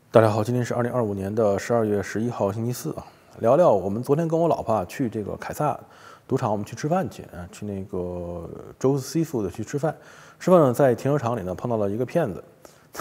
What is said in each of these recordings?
大家好，今天是2025年12月11号星期四啊，聊聊我们昨天跟我老婆去这个凯撒赌场，我们去吃饭去啊，去那个 Joe's Seafood 去吃饭。吃饭呢，在停车场里呢碰到了一个骗子，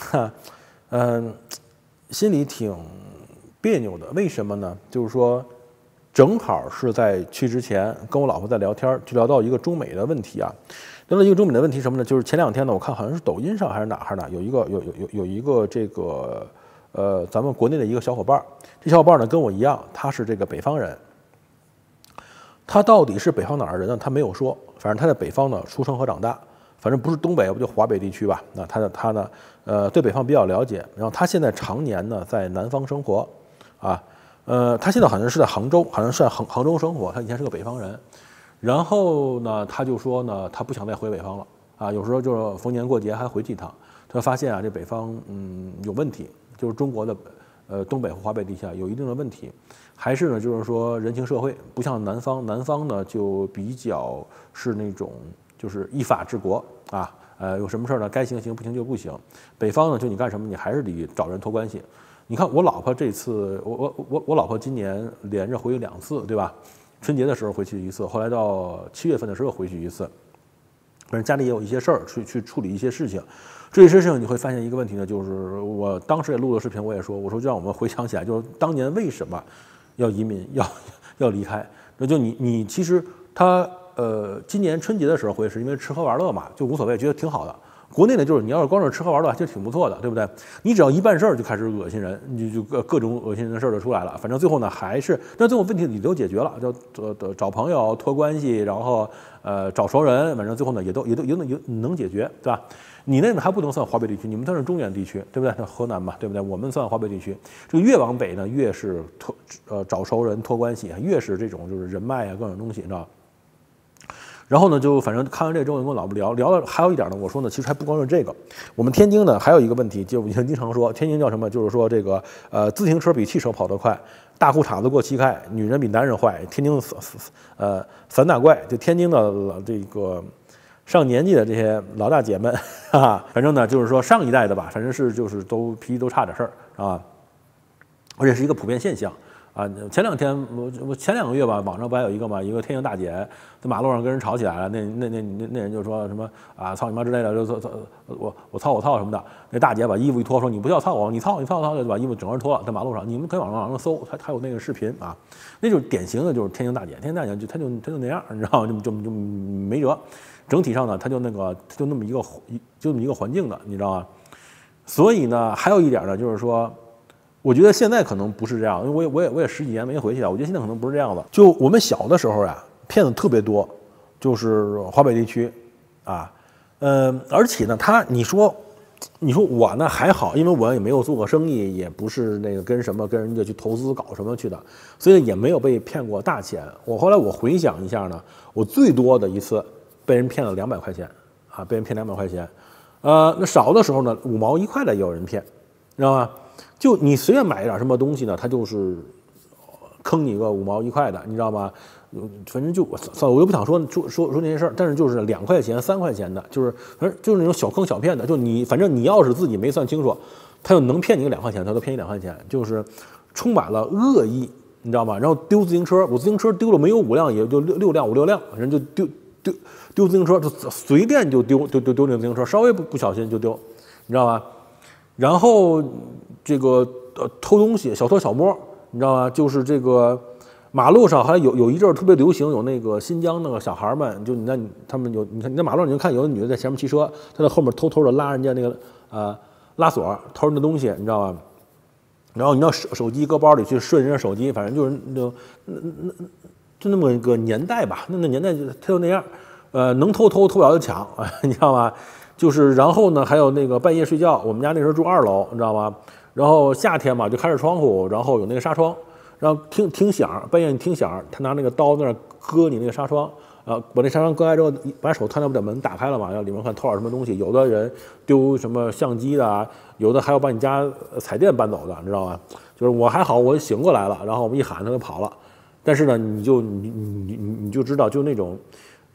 心里挺别扭的。为什么呢？就是说，正好是在去之前跟我老婆在聊天，就聊到一个中美的问题啊。聊到一个中美的问题什么呢？就是前两天呢，我看好像是抖音上还是哪有一个这个。咱们国内的一个小伙伴，这小伙伴呢跟我一样，他是这个北方人。他到底是北方哪儿的人呢？他没有说，反正他在北方呢出生和长大，反正不是东北，不就华北地区吧？那他呢，对北方比较了解。然后他现在常年呢在南方生活，啊，他现在好像是在杭州，好像是在杭州生活。他以前是个北方人，然后呢，他就说呢，他不想再回北方了啊，有时候就是逢年过节还回去一趟。他发现啊，这北方有问题。就是中国的东北和华北地区有一定的问题，还是呢就是说人情社会不像南方，南方呢就比较是那种就是依法治国啊，有什么事呢该行行不行就不行。北方呢就你干什么你还是得找人托关系。你看我老婆这次，我老婆今年连着回去2次，对吧？春节的时候回去1次，后来到7月份的时候回去1次。反正家里也有一些事儿，去处理一些事情。这些事情你会发现一个问题呢，就是我当时也录了视频，我也说，我说就让我们回想起来，就是当年为什么要移民，要离开。那就你其实他今年春节的时候回是因为吃喝玩乐嘛，就无所谓，觉得挺好的。国内呢，就是你要是光是吃喝玩乐，其实挺不错的，对不对？你只要一办事儿就开始恶心人，你就各种恶心人的事儿就出来了。反正最后呢，还是但最后问题你都解决了，就找朋友托关系，然后找熟人，反正最后呢也都能解决，对吧？你那呢还不能算华北地区，你们算是中原地区，对不对？河南嘛，对不对？我们算华北地区，这个越往北呢，越是找熟人托关系，越是这种就是人脉啊各种东西，你知道。然后呢，就反正看完这之后，跟我老婆聊了。还有一点呢，我说呢，其实还不光是这个。我们天津呢，还有一个问题，就我经常说，天津叫什么？就是说这个自行车比汽车跑得快，大裤衩子过膝盖，女人比男人坏。天津三大怪，就天津的这个上年纪的这些老大姐们，哈哈，反正呢就是说上一代的吧，反正是就是都脾气都差点事儿啊，而且是一个普遍现象。啊，前两天我前2个月吧，网上不还有一个嘛，一个天津大姐在马路上跟人吵起来了，那人就说什么啊操你妈之类的，就我操什么的。那大姐把衣服一脱，说你不要操我，你操，就把衣服整个脱了，在马路上，你们可以网上搜，还有那个视频啊，那就是典型的就是天津大姐，天津大姐她就那样，你知道吗？就没辙。整体上呢，她就那么一个环境的，你知道吗？所以呢，还有一点呢，就是说。我觉得现在可能不是这样，因为我也10几年没回去了。我觉得现在可能不是这样的。就我们小的时候呀，骗子特别多，就是华北地区，啊，而且呢，你说我呢还好，因为我也没有做过生意，也不是那个跟人家去投资搞什么去的，所以也没有被骗过大钱。后来我回想一下呢，我最多的一次被人骗了200块钱，啊，被人骗200块钱，那少的时候呢，5毛1块的也有人骗，知道吗？就你随便买一点什么东西呢，他就是坑你个5毛1块的，你知道吗？反正算了，我又不想说那些事儿，但是就是2块钱、3块钱的，就是那种小坑小骗的，就反正你要是自己没算清楚，他就能骗你个2块钱，他都骗你2块钱，就是充满了恶意，你知道吗？然后丢自行车，我自行车丢了没有5辆，也就5六辆，人就丢自行车，就随便就丢那个自行车，稍微不小心就丢，你知道吗？然后这个偷东西，小偷小摸，你知道吗？就是这个马路上还有一阵儿特别流行，有那个新疆那个小孩们，就他们你看你在马路上你就看有的女的在前面骑车，她在后面偷偷的拉人家那个拉锁，偷人的东西，你知道吗？然后你要手机搁包里去顺人家手机，反正就是就那么一个年代吧，那年代他就那样，能偷不了就抢，你知道吗？就是，然后呢，还有那个半夜睡觉，我们家那时候住2楼，你知道吗？然后夏天嘛，就开着窗户，然后有那个纱窗，然后听响，半夜你听响，他拿那个刀在那割你那个纱窗，把那纱窗割开之后，把手探到把门打开了嘛，要里面看偷点什么东西。有的人丢什么相机的啊，有的还要把你家彩电搬走的，你知道吗？就是我还好，我醒过来了，然后我们一喊他就跑了。但是呢，你就知道，就那种。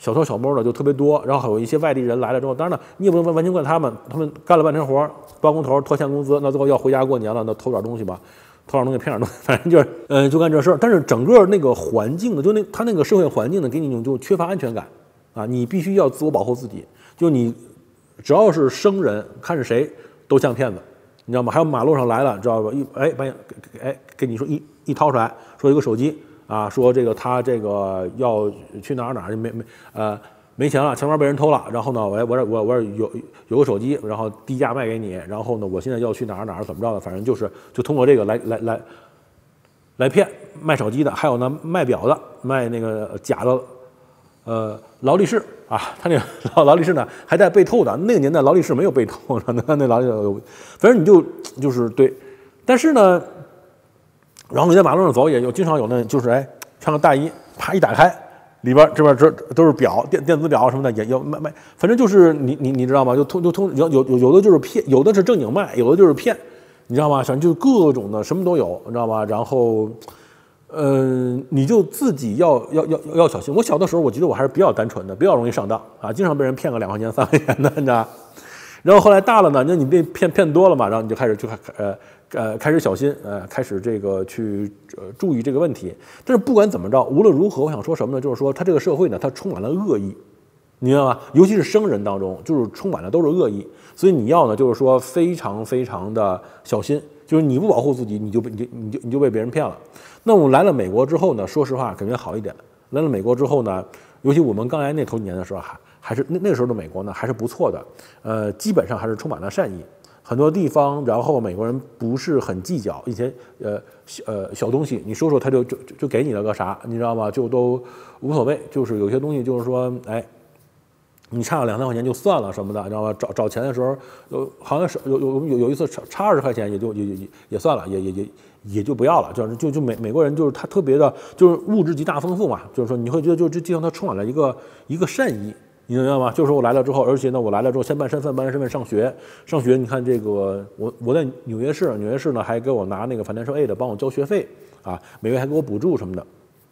小偷小摸的就特别多，然后还有一些外地人来了之后，当然了，你也不能完全怪他们干了半天活，包工头拖欠工资，那最后要回家过年了，那偷点东西吧，偷点东西骗点东西，反正就是就干这事儿。但是整个那个环境呢，就他那个社会环境呢，给你一种就缺乏安全感啊，你必须要自我保护自己，就你只要是生人，看是谁都像骗子。你知道吗？还有马路上来了，知道吧？把你给你说一掏出来，说一个手机啊，说这个他这个要去哪儿没钱了，钱包被人偷了，然后呢，我有个手机，然后低价卖给你，然后呢，我现在要去哪儿怎么着的，反正就通过这个来骗卖手机的，还有呢卖表的，卖那个假的劳力士啊，他那个劳力士呢还带被偷的，那个年代劳力士没有被偷的，那劳力士，反正你就是对，但是呢，然后你在马路上走也有经常有那就是穿个大衣，啪一打开，里边这都是表电子表什么的也要卖，反正就是你知道吗？就通有的就是骗，有的是正经卖，有的就是骗，你知道吗？反正就是各种的什么都有，你知道吗？然后。你就自己要小心。我小的时候，我觉得我还是比较单纯的，比较容易上当啊，经常被人骗个2块钱、3块钱的，你知道。然后后来大了呢，那你被骗多了嘛，然后你就开始小心，开始这个去注意这个问题。但是不管怎么着，无论如何，我想说什么呢？就是说，它这个社会呢，它充满了恶意，你明白吗？尤其是生人当中，就是充满了都是恶意，所以你要呢，就是说非常非常的小心，就是你不保护自己，你就被别人骗了。那我来了美国之后呢，说实话感觉好一点。来了美国之后呢，尤其我们刚来那头几年的时候，还是那时候的美国呢还是不错的，基本上还是充满了善意。很多地方，然后美国人不是很计较一些小东西，你说他就给你了个啥，你知道吗？就都无所谓。就是有些东西就是说，你差了2、3块钱就算了什么的，你知道吗？找钱的时候，好像是有一次差20块钱也算了，也就不要了，就美国人就是他特别的，就是物质极大丰富嘛，就是说你会觉得就这地方它充满了一个善意，你明白吗？就是说我来了之后，而且呢我来了之后先办身份上学，你看这个我在纽约市呢还给我拿那个financial aid帮我交学费啊，每月还给我补助什么的，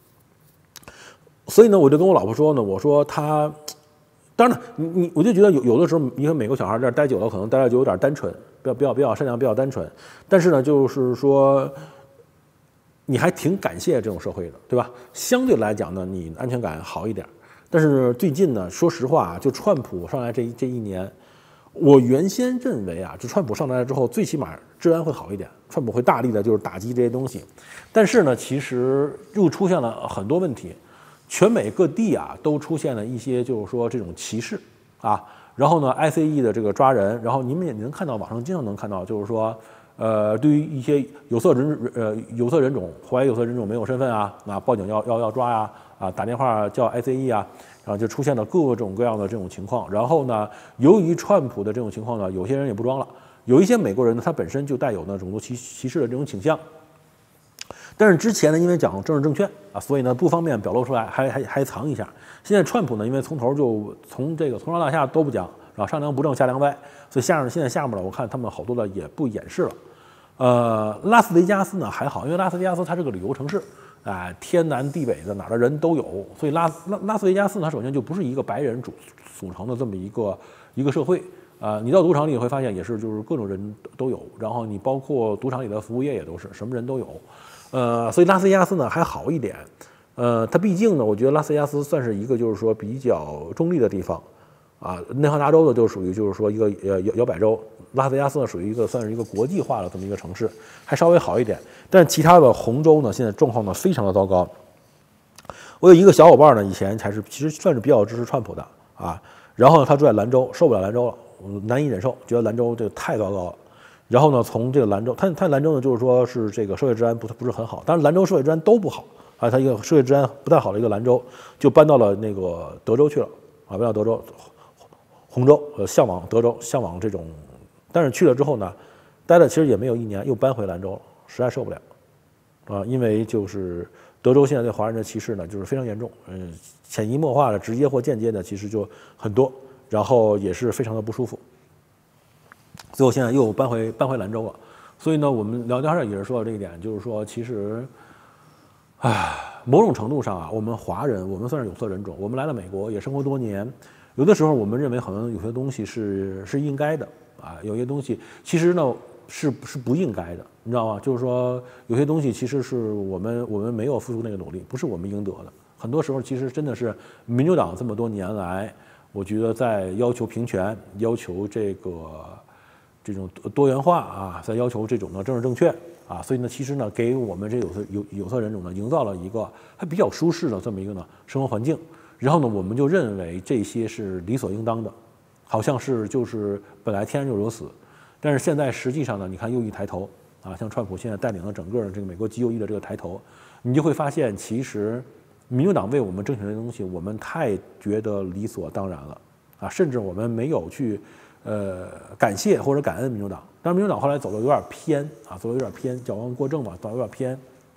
所以呢我就跟我老婆说呢，我说他。当然了，我就觉得有的时候，因为美国小孩在这待久了，可能待着就有点单纯，比较善良，比较单纯。但是呢，就是说，你还挺感谢这种社会的，对吧？相对来讲呢，你安全感好一点。但是最近呢，说实话，就川普上来这一年，我原先认为啊，就川普上来之后，最起码治安会好一点，川普会大力的就是打击这些东西。但是呢，其实又出现了很多问题。全美各地啊都出现了一些就是说这种歧视啊，然后呢 ICE 的这个抓人，然后你们也能看到网上经常能看到，就是说对于一些有色人种怀疑有色人种没有身份啊，报警要抓呀打电话叫 ICE 啊，然后就出现了各种各样的这种情况。然后呢，由于川普的这种情况呢，有些人也不装了，有一些美国人呢他本身就带有呢种族歧视的这种倾向。但是之前呢，因为讲政治正确啊，所以呢不方便表露出来，还藏一下。现在川普呢，因为从上到下都不讲，然后上梁不正下梁歪，所以现在下面呢，我看他们好多的也不掩饰了。拉斯维加斯呢还好，因为拉斯维加斯它是个旅游城市，天南地北的哪儿的人都有，所以拉斯维加斯它首先就不是一个白人组成的这么一个社会。你到赌场里会发现也是就是各种人都有，然后你包括赌场里的服务业也都是什么人都有。所以拉斯维加斯呢还好一点，它毕竟呢，我觉得拉斯维加斯算是一个就是说比较中立的地方，内华达州呢就属于就是说一个摇摆州，拉斯维加斯呢属于算是一个国际化的这么一个城市，还稍微好一点。但其他的红州呢，现在状况呢非常的糟糕。我有一个小伙伴呢，以前其实算是比较支持川普的然后呢他住在兰州，受不了兰州了，难以忍受，觉得兰州这个太糟糕了。然后呢，从这个兰州，它兰州呢，就是说是这个社会治安不是很好，当然兰州社会治安都不好它一个社会治安不太好的一个兰州，就搬到了那个德州去了搬到德州红州，向往德州，向往这种，但是去了之后呢，待了其实也没有1年，又搬回兰州了，实在受不了因为就是德州现在对华人的歧视呢，就是非常严重，潜移默化的、直接或间接的，其实就很多，然后也是非常的不舒服。最后现在又搬回兰州了，所以呢，我们聊天上也是说到这一点，就是说其实， 某种程度上啊，我们华人，我们算是有色人种，我们来了美国也生活多年，有的时候我们认为好像有些东西是应该的啊，有些东西其实呢是不应该的，你知道吗？就是说有些东西其实是我们没有付出那个努力，不是我们应得的。很多时候其实真的是民主党这么多年来，我觉得在要求平权，要求这种多元化啊，在要求这种的政治正确啊，所以呢，其实呢，给我们这有色人种呢，营造了一个还比较舒适的这么一个呢生活环境。然后呢，我们就认为这些是理所应当的，好像是就是本来天然就如此。但是现在实际上呢，你看右翼抬头啊，像川普现在带领了整个这个美国极右翼的这个抬头，你就会发现，其实民主党为我们争取的东西，我们太觉得理所当然了啊，甚至我们没有去感谢或者感恩民主党。当然，民主党后来走的有点偏啊，走的有点偏，矫枉过正嘛，走的有点偏。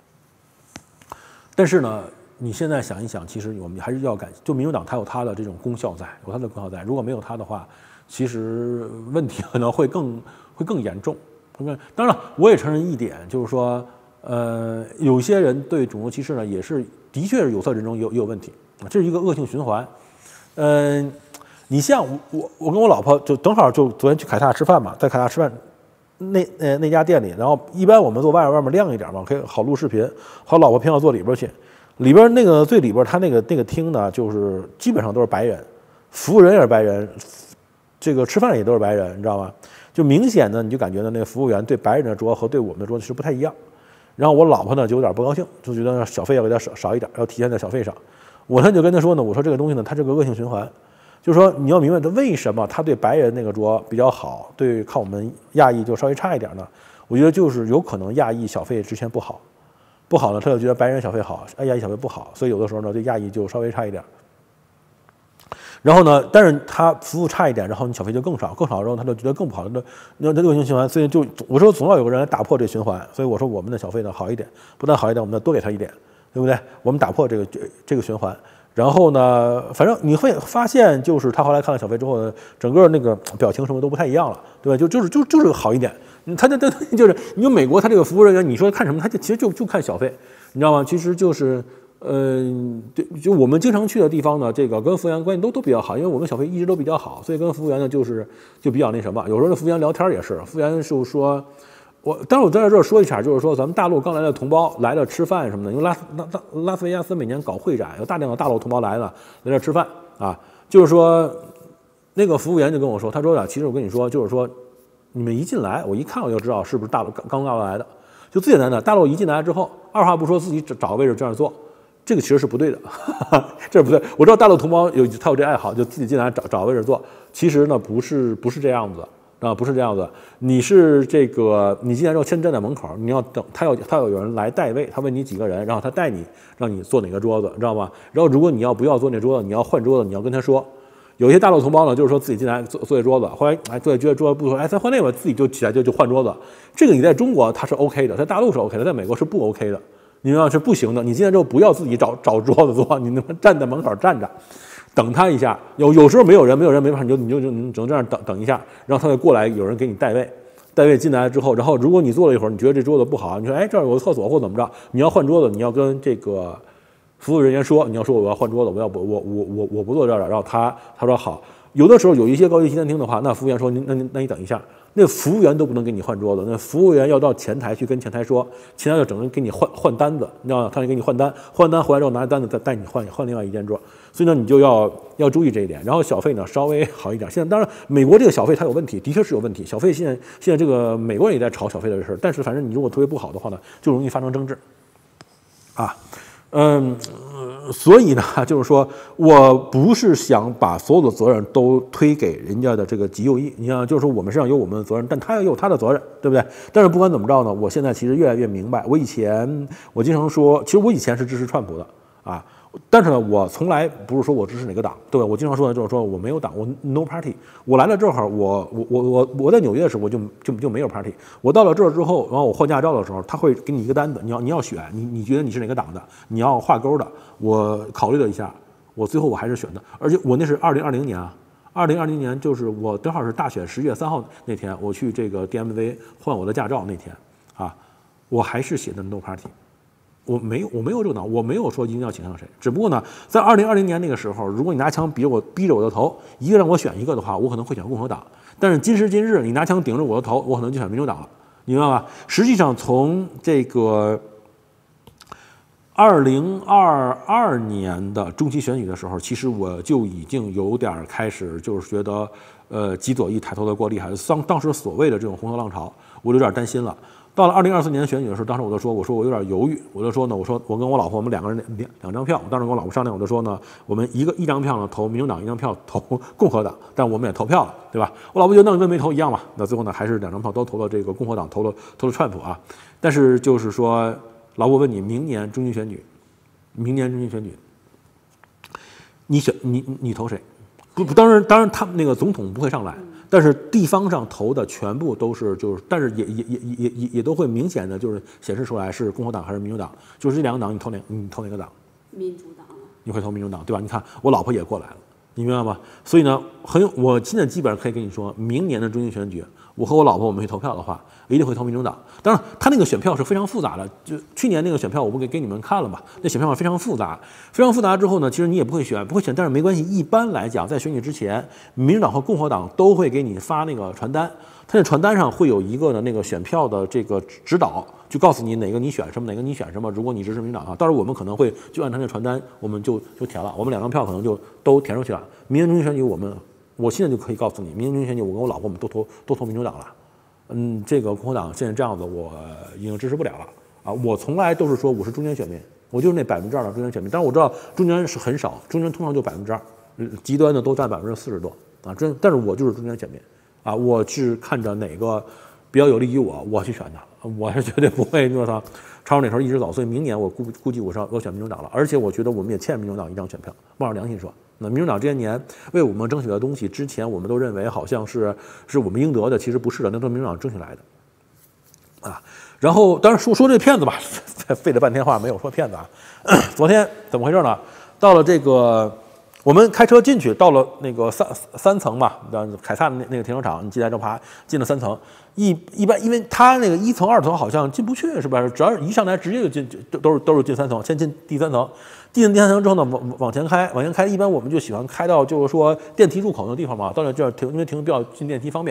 但是呢，你现在想一想，其实我们还是要感谢，就民主党它有它的这种功效在，有它的功效在。如果没有它的话，其实问题可能会更严重。当然，我也承认一点，就是说，有些人对种族歧视呢，也是的确是有色人种也有问题，这是一个恶性循环。你像我跟我老婆就正好就昨天去凯撒吃饭嘛，在凯撒吃饭那家店里，然后一般我们坐外面亮一点嘛，可以好录视频。后来老婆偏要坐里边去，里边那个最里边他那个厅呢，就是基本上都是白人，服务人也是白人。这个吃饭也都是白人，你知道吗？就明显呢，你就感觉呢，那个服务员对白人的桌和对我们的桌子是不太一样。然后我老婆呢就有点不高兴，就觉得小费要给他少一点，要体现在小费上。我呢就跟他说呢，我说这个东西呢，它是个恶性循环，就是说你要明白他为什么他对白人那个桌比较好，对看我们亚裔就稍微差一点呢？我觉得就是有可能亚裔小费之前不好呢，他就觉得白人小费好，亚裔小费不好，所以有的时候呢对亚裔就稍微差一点。然后呢，但是他服务差一点，然后你小费就更少之后他就觉得更不好，那恶性循环。所以就我说总要有个人来打破这循环，所以我说我们的小费呢好一点，不但好一点，我们要多给他一点，对不对？我们打破这个循环。然后呢，反正你会发现，就是他后来看了小费之后呢，整个那个表情什么都不太一样了，对吧？就是好一点。他就是你说美国他这个服务人员，你说看什么？他其实就看小费，你知道吗？其实就是。对，就我们经常去的地方呢，这个跟服务员关系都比较好，因为我们小费一直都比较好，所以跟服务员呢就比较那什么。有时候服务员聊天也是，服务员就说，当然我在这儿说一下，就是说咱们大陆刚来的同胞来了吃饭什么的，因为拉斯维加斯每年搞会展，有大量的大陆同胞来这吃饭啊，就是说那个服务员就跟我说，他说其实我跟你说，就是说你们一进来，我一看我就知道是不是大陆刚大陆来的，就最简单的，大陆一进来之后，二话不说自己找个位置这样坐。这个其实是不对的，这是不对。我知道大陆同胞他有这爱好，就自己进来找位置坐。其实呢，不是这样子啊，不是这样子。你是这个，你进来之后先站在门口，你要等他有人来带位，他问你几个人，然后他带你让你坐哪个桌子，知道吗？然后如果你要不要坐那桌子，你要换桌子，你要跟他说。有些大陆同胞呢，就是说自己进来坐这桌子，后来坐觉得桌子不错，咱换那个，自己就起来就换桌子。这个你在中国它是 OK 的，在大陆是 OK 的，在美国是不 OK 的。你知道是不行的，你进来之后不要自己找桌子坐，你站在门口站着，等他一下。有时候没有人没办法，你就只能这样等一下，然后他就过来，有人给你带位进来之后，然后如果你坐了一会儿，你觉得这桌子不好，你说这儿有个厕所或怎么着，你要换桌子，你要跟这个服务人员说，你要说我要换桌子，我不坐这儿了，然后他说好。有的时候有一些高级西餐厅的话，那服务员说那你等一下。那服务员都不能给你换桌子，那服务员要到前台去跟前台说，前台就整个给你换单子，你知道吗？他就给你换单回来之后拿着单子再带你换另外一间桌，所以呢你就要注意这一点。然后小费呢稍微好一点，现在当然美国这个小费它有问题，的确是有问题。小费现在这个美国人也在炒小费的事，但是反正你如果特别不好的话呢，就容易发生争执，啊。所以呢，就是说我不是想把所有的责任都推给人家的这个极右翼，你看，就是说我们身上有我们的责任，但他也有他的责任，对不对？但是不管怎么着呢，我现在其实越来越明白，我经常说，其实我以前是支持川普的啊，但是呢，我从来不是说我支持哪个党，对吧？我经常说的就是说我没有党，我 no party。我来了这儿，我在纽约的时候我就没有 party。我到了这儿之后，然后我换驾照的时候，他会给你一个单子，你要选，你觉得你是哪个党的，你要画勾的。我考虑了一下，最后我还是选的，而且我那是2020年啊，2020年就是我正好是大选10月3号那天，我去这个 DMV 换我的驾照那天啊，我还是写的 no party。 我没有这个脑，我没有说一定要倾向谁。只不过呢，在2020年那个时候，如果你拿枪逼着我的头，一个让我选一个的话，我可能会选共和党。但是今时今日，你拿枪顶着我的头，我可能就选民主党了，明白吧？实际上，从这个2022年的中期选举的时候，其实我就已经有点开始就是觉得，极左翼抬头的过厉害，当时所谓的这种红头浪潮，我就有点担心了。到了2024年选举的时候，当时我就说，我有点犹豫，我就说呢，我跟我老婆我们两个人两张票，我当时跟我老婆商量，我就说呢，我们一张票呢投民主党，一张票投共和党，但我们也投票了，对吧？我老婆觉得那跟没投一样嘛，那最后呢还是两张票都投了这个共和党，投了川普啊。但是就是说，老婆问你，明年中期选举，你投谁？不，当然他们那个总统不会上来。但是地方上投的全部都是但是也都会明显的就是显示出来是共和党还是民主党，就是这两个党你投哪个党？ 民主党。 你会投民主党，对吧？你看我老婆也过来了，你明白吗？所以呢，我现在基本上可以跟你说，明年的中期选举，我和我老婆我们去投票的话，一定会投民主党。当然，他那个选票是非常复杂的，就去年那个选票我不给你们看了嘛？那选票非常复杂，之后呢，其实你也不会选，但是没关系。一般来讲，在选举之前，民主党和共和党都会给你发那个传单，他那传单上会有一个的那个选票的这个指导，就告诉你哪个你选什么，哪个你选什么。如果你支持民主党啊，到时候我们可能会就按他那传单，我们就填了，我们两张票可能就都填出去了。明年中期选举我现在就可以告诉你，明年中期选举我跟我老婆我们都投民主党了。这个共和党现在这样子，我已经支持不了了啊！我从来都是说我是中间选民，我就是那2%的中间选民。但是我知道中间是很少，中间通常就2%，极端的都占40%多啊！但是我就是中间选民啊！我是看着哪个比较有利于我去选的，我是绝对不会说他朝着哪头一直走。所以明年我估计我选民主党了，而且我觉得我们也欠民主党一张选票。冒着良心说。那民主党这些年为我们争取的东西，之前我们都认为好像是我们应得的，其实不是的，那都是民主党争取来的，啊。然后当然说这骗子吧，费了半天话没有说骗子啊。昨天怎么回事呢？到了这个我们开车进去，到了那个三层嘛，凯撒那个停车场，你进来之后进了3层。一般因为他那个1层2层好像进不去，是吧？只要一上来直接就进，都是进3层，先进第3层。进第3层之后呢，往前开，一般我们就喜欢开到就是说电梯入口的地方嘛，到那这儿停，因为停比较进电梯方便。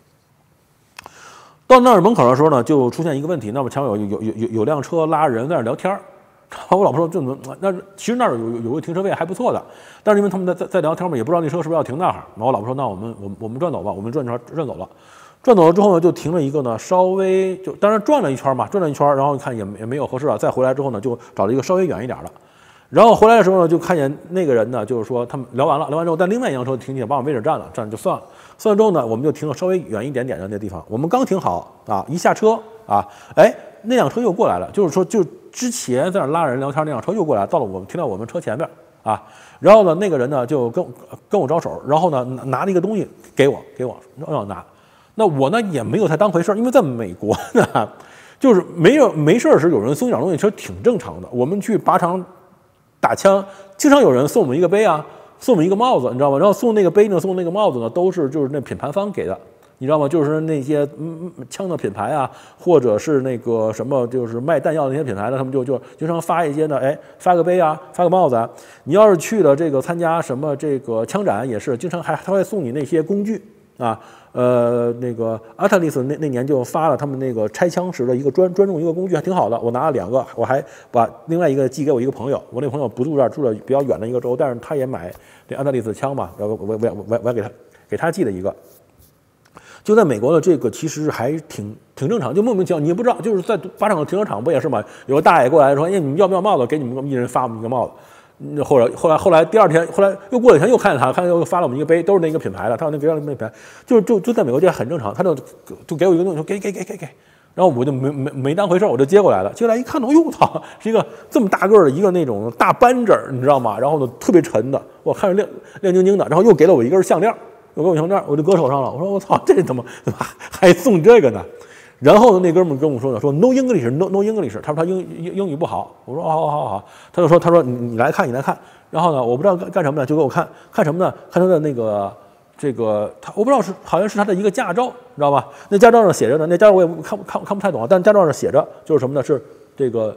到那儿门口的时候呢，就出现一个问题，那么前面有辆车拉人在那聊天儿。我老婆说那其实那儿有个停车位还不错的，但是因为他们在聊天嘛，也不知道那车是不是要停那儿。然后我老婆说那我们转走吧，我们转走了。转走了之后呢，就停了一个呢，稍微就当然转了一圈嘛，然后看也没有合适了，再回来之后呢，就找了一个稍微远一点的。然后回来的时候呢，就看见那个人呢，就是说他们聊完之后，但另外一辆车停起来把我位置占了就算了。算了之后呢，我们就停了稍微远一点点的那地方。我们刚停好啊，一下车啊，哎，那辆车又过来了，就是说就之前在那拉人聊天那辆车又过来，停到我们车前边啊。然后呢，那个人呢就跟我招手，然后呢拿了一个东西给我让我拿。那我呢也没有太当回事，因为在美国呢，就是没事时有人送一点东西，其实挺正常的。我们去靶场打枪，经常有人送我们一个杯啊，送我们一个帽子，你知道吗？然后送那个杯呢，送那个帽子呢，都是就是那品牌方给的，你知道吗？就是那些枪的品牌啊，或者是那个什么，就是卖弹药的那些品牌的，他们就经常发一些呢，哎，发个杯啊，发个帽子啊。你要是去了这个参加什么这个枪展，也是经常他会送你那些工具啊。那个阿特利斯那年就发了他们那个拆枪时的一个专用一个工具，还挺好的。我拿了2个，我还把另外一个寄给我一个朋友。我那朋友不住这儿，住着比较远的一个州，但是他也买这阿特利斯枪嘛，然后我给他寄了一个。就在美国的这个其实还挺正常，就莫名其妙，你也不知道，就是在靶场的停车场不也是嘛？有个大爷过来说：“哎，你们要不要帽子？给你们一人发我们一个帽子。”后来第2天，后来又过了1天又看见他，又发了我们一个杯，都是那个品牌的，他说那个品牌，就在美国这很正常，他就给我一个东西，说给，然后我就没当回事，我就接过来了，接过来一看，哟操，是一个这么大个的一个那种大扳指，你知道吗？然后呢特别沉的，我看着亮晶晶的，然后又给了我一根项链，我就搁手上了，我说我操，这怎么还送这个呢？然后那哥们跟我说呢，说 no English no English， 他说他英语不好，我说好，他说你来看，然后呢，我不知道干什么呢，就给我看什么呢？看他的那个这个，我不知道好像是他的一个驾照，你知道吧？那驾照上写着呢，那驾照我也看不太懂，但驾照上写着就是什么呢？是这个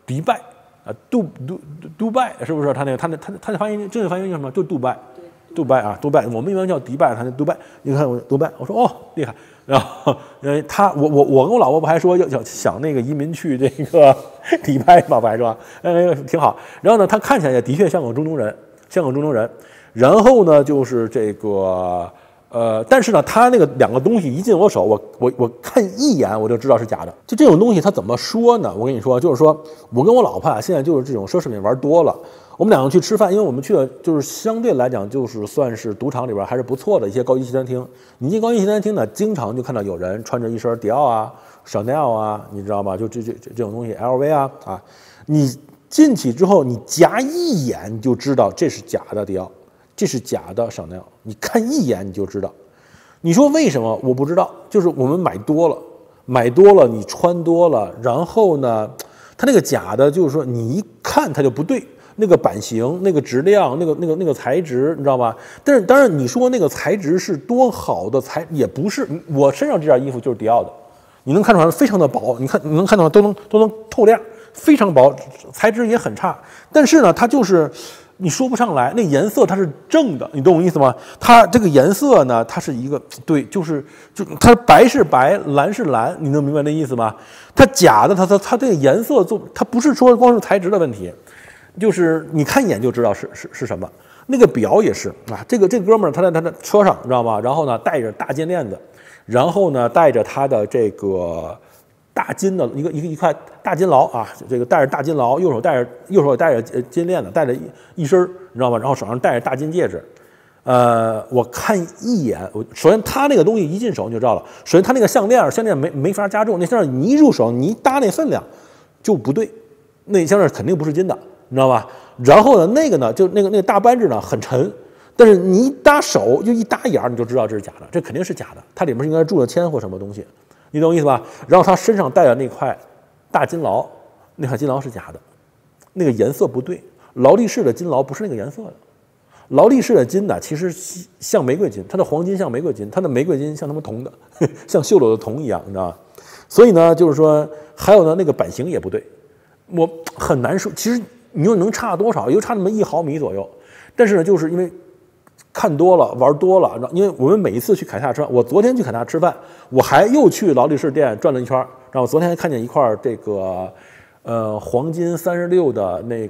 迪拜啊，杜拜是不是？他的发音正确发音叫什么？就杜拜。杜拜啊，杜拜，我们一般叫迪拜，他那杜拜。你看我杜拜，我说哦厉害。然后我跟我老婆不还说要想那个移民去这个迪拜嘛，不还说挺好。然后呢，他看起来也的确像个中东人，像个中东人。然后呢，就是这个但是呢，他那个两个东西一进我手，我看一眼我就知道是假的。就这种东西，他怎么说呢？我跟你说，就是说我跟我老婆啊，现在就是这种奢侈品玩多了。我们两个去吃饭，因为我们去的就是相对来讲就是算是赌场里边还是不错的一些高级西餐厅。你进高级西餐厅呢，经常就看到有人穿着一身迪奥啊、Chanel 啊，你知道吗？就这种东西 ，LV 啊，你进去之后，你夹一眼你就知道这是假的迪奥，这是假的Chanel，你看一眼你就知道。你说为什么？我不知道，就是我们买多了，你穿多了，然后呢，它那个假的，就是说你一看它就不对。那个版型、那个质量、那个材质，你知道吧？但是当然，你说那个材质是多好的也不是。我身上这件衣服就是迪奥的，你能看出来非常的薄，你能看到都能透亮，非常薄，材质也很差。但是呢，它就是你说不上来，那颜色它是正的，你懂我意思吗？它这个颜色呢，它是一个对，就它白是白，蓝是蓝，你能明白那意思吗？它假的，它这个颜色它不是说光是材质的问题。就是你看一眼就知道是什么。那个表也是啊，这哥们儿他在他的车上，你知道吗？然后呢带着大金链子，然后呢带着他的这个大金的一块大金劳啊，这个带着大金劳，右手带着金链子，带着一身，你知道吗？然后手上戴着大金戒指。我看一眼，首先他那个东西一进手你就知道了。首先他那个项链没法加重，那项链你一入手你一搭那分量就不对，那项链肯定不是金的。你知道吧？然后呢，那个呢，就那个大扳指呢很沉，但是你一搭手就一搭眼儿，你就知道这是假的，这肯定是假的，它里面应该注了铅或什么东西，你懂我意思吧？然后他身上带的那块大金劳，那块金劳是假的，那个颜色不对，劳力士的金劳不是那个颜色的，劳力士的金呢其实像玫瑰金，它的黄金像玫瑰金，它的玫瑰金像他们铜的，像锈了的铜一样，你知道吗？所以呢，就是说还有呢，那个版型也不对，我很难说，其实。你又能差多少？又差那么1毫米左右。但是呢，就是因为看多了、玩多了，因为我们每一次去凯撒吃饭，我昨天去凯撒吃饭，我还又去劳力士店转了一圈，然后昨天还看见一块这个黄金36的那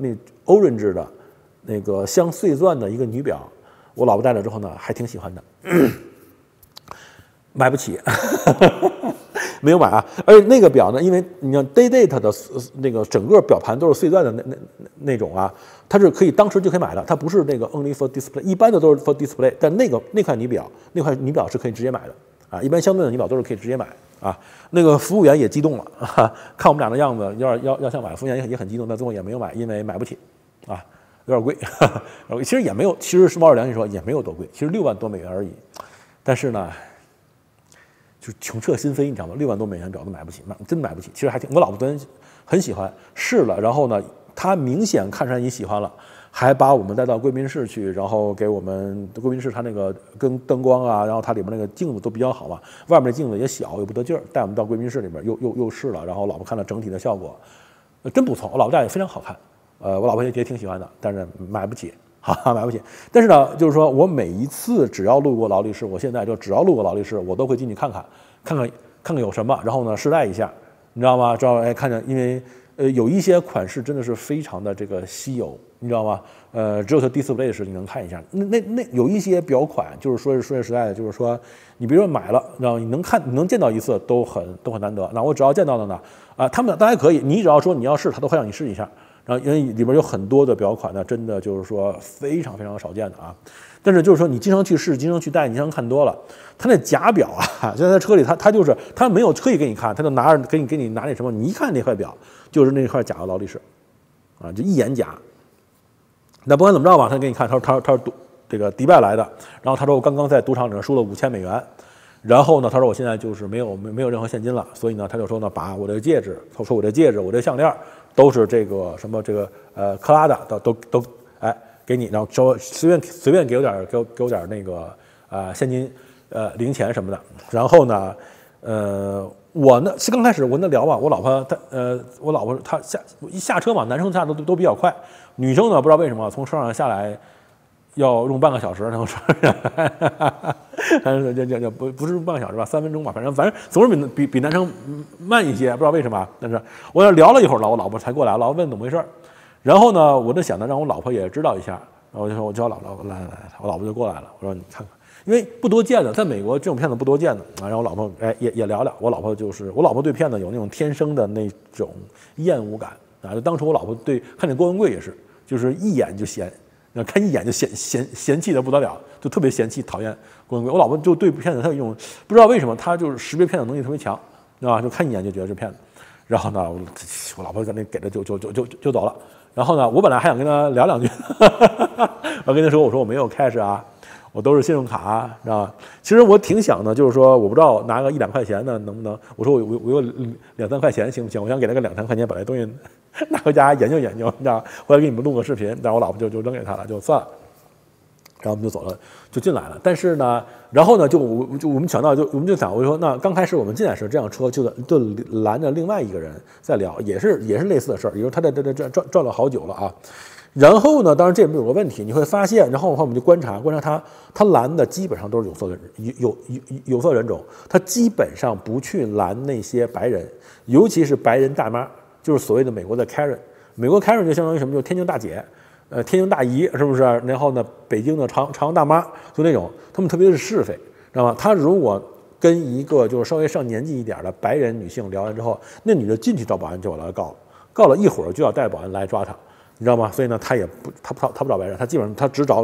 orange 的那个镶碎钻的一个女表，我老婆戴了之后呢，还挺喜欢的，买不起。没有买啊，而且那个表呢，因为你看 Day-Date 的那个整个表盘都是碎钻的那种啊，它是可以当时就可以买的，它不是那个 only for display， 一般的都是 for display， 但那块女表是可以直接买的啊，一般相对的女表都是可以直接买啊。那个服务员也激动了啊，看我们俩的样子，要想买，服务员也很激动，但最后也没有买，因为买不起啊，有点贵。其实也没有，其实保尔良心说也没有多贵，其实6万多美元而已，但是呢。就是穷彻心扉，你知道吗？6万多美元表都买不起，真买不起。其实还挺，我老婆昨天很喜欢，试了，然后呢，她明显看出来你喜欢了，还把我们带到贵宾室去，然后给我们贵宾室它那个跟灯光啊，然后它里面那个镜子都比较好嘛，外面的镜子也小又不得劲儿，带我们到贵宾室里面又试了，然后老婆看了整体的效果，真不错，我老婆戴也非常好看，我老婆也觉得挺喜欢的，但是买不起。哈，买不起。但是呢，就是说我每一次只要路过劳力士，我现在就只要路过劳力士，我都会进去看看有什么，然后呢试戴一下，你知道吗？知道看见，因为有一些款式真的是非常的这个稀有，你知道吗？只有它 display 时你能看一下。那有一些表款，就是说实在的，就是说你比如说买了，然后你能见到一次都很难得。那我只要见到的呢，他们当然可以，你只要说你要试，他都会让你试一下。然后因为里面有很多的表款呢，真的就是说非常非常少见的啊。但是就是说你经常去试，经常去戴，你经常看多了，他那假表啊，就在车里，他就是他没有特意给你看，他就拿着给你拿那什么，你一看那块表就是那块假的劳力士，啊，就一眼假。那不管怎么着吧，他给你看，他说这个迪拜来的，然后他说我刚刚在赌场里面输了5000美元。然后呢，他说我现在就是没有任何现金了，所以呢，他就说呢，把我的戒指，他说我的戒指，我的项链都是这个什么这个克拉的都给你，然后稍微随便给我点那个现金零钱什么的。然后呢， 我呢是刚开始我跟他聊吧，我老婆她一下车嘛，男生下都比较快，女生呢不知道为什么从车上下来要用半个小时，然后说，不是半个小时吧，3分钟吧，反正总是比男生慢一些，不知道为什么。但是我要聊了一会儿了，我老婆才过来，老婆问怎么回事，然后呢，我就想着让我老婆也知道一下，然后我就说我叫老婆来，我老婆就过来了，我说你看看。因为不多见的，在美国这种骗子不多见的啊。然后我老婆也聊聊，我老婆对骗子有那种天生的那种厌恶感啊。就当初我老婆看见郭文贵也是，就是一眼就看一眼就嫌弃的不得了，就特别嫌弃讨厌郭文贵。我老婆就对骗子她有一种不知道为什么，她就是识别骗子能力特别强，啊，就看一眼就觉得是骗子。然后呢，我老婆在那给的就走了。然后呢，我本来还想跟她聊两句，我跟她说，我说我没有 cash 啊。我都是信用卡，知道吧？其实我挺想的，就是说，我不知道拿个1、2块钱的能不能？我说我有2、3块钱行不行？我想给他个2、3块钱，把这东西拿回家研究研究，你知道？回来给你们录个视频，然后我老婆就扔给他了，就算了。然后我们就走了，就进来了。但是呢，然后呢，我们想到，我们就想，我说那刚开始我们进来时，这辆车就拦着另外一个人在聊，也是类似的事儿，也就是他在这转了好久了啊。然后呢，当然这里面有个问题，你会发现，然后我们就观察他拦的基本上都是有色人种，他基本上不去拦那些白人，尤其是白人大妈，就是所谓的美国的 Karen。美国 Karen 就相当于什么？就是天津大姐，天津大姨，是不是？然后呢，北京的长大妈，就那种，他们特别是是非，知道吗？他如果跟一个就是稍微上年纪一点的白人女性聊完之后，那女的进去找保安就把他告了一会儿就要带保安来抓他。你知道吗？所以呢，他不找白人，他基本上他只找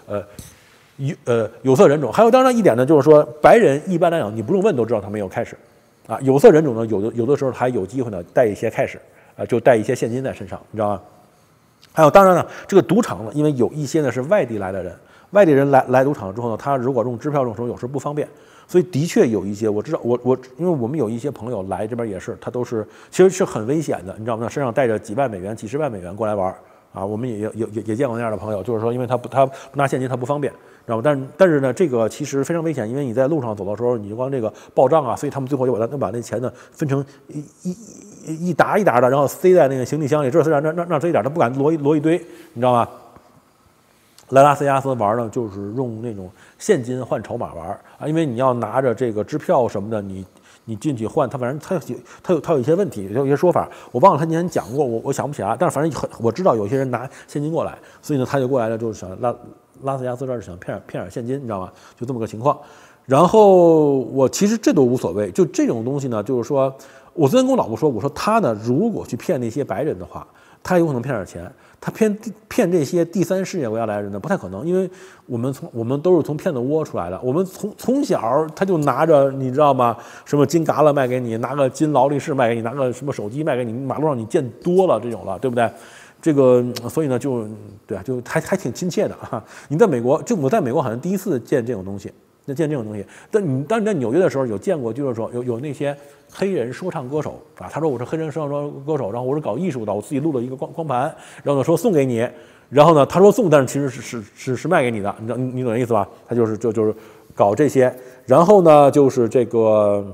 有色人种。还有当然一点呢，就是说白人一般来讲你不用问都知道他没有开始，啊，有色人种呢有的时候还有机会呢带一些开始，就带一些现金在身上，你知道吗？还有当然呢，这个赌场呢，因为有一些呢是外地来的人，外地人来赌场之后呢，他如果用支票用的时候有时候不方便。所以的确有一些我知道，因为我们有一些朋友来这边也是，他都是其实是很危险的，你知道吗？身上带着几万美元、几十万美元过来玩啊，我们也见过那样的朋友，就是说因为他不拿现金他不方便，知道吗？但是呢，这个其实非常危险，因为你在路上走的时候，你就光这个报账啊，所以他们最后就把那钱呢分成一沓一沓的，然后塞在那个行李箱里，这塞那塞一点，他不敢摞一堆，你知道吗？来拉斯维加斯玩呢，就是用那种现金换筹码玩啊，因为你要拿着这个支票什么的，你进去换，反正他有一些问题，有一些说法，我忘了他之前讲过，我想不起来，但是反正我知道有些人拿现金过来，所以呢他就过来了，就是想拉斯维加斯这儿想骗点现金，你知道吗？就这么个情况。然后我其实这都无所谓，就这种东西呢，就是说我昨天跟我老婆说，我说他呢如果去骗那些白人的话，他有可能骗点钱。他骗这些第三世界国家来的人呢，不太可能，因为我们都是从骗子窝出来的。我们从小他就拿着，你知道吗？什么金嘎啦卖给你，拿个金劳力士卖给你，拿个什么手机卖给你，马路上你见多了这种了，对不对？这个所以呢，对啊，就还挺亲切的哈。你在美国，我在美国好像第一次见这种东西。见这种东西，当你在纽约的时候有见过，就是说有那些黑人说唱歌手啊，他说我是黑人说唱歌手，然后我是搞艺术的，我自己录了一个光盘，然后呢说送给你，然后呢他说送，但是其实是卖给你的，你懂意思吧？他就是搞这些，然后呢就是这个。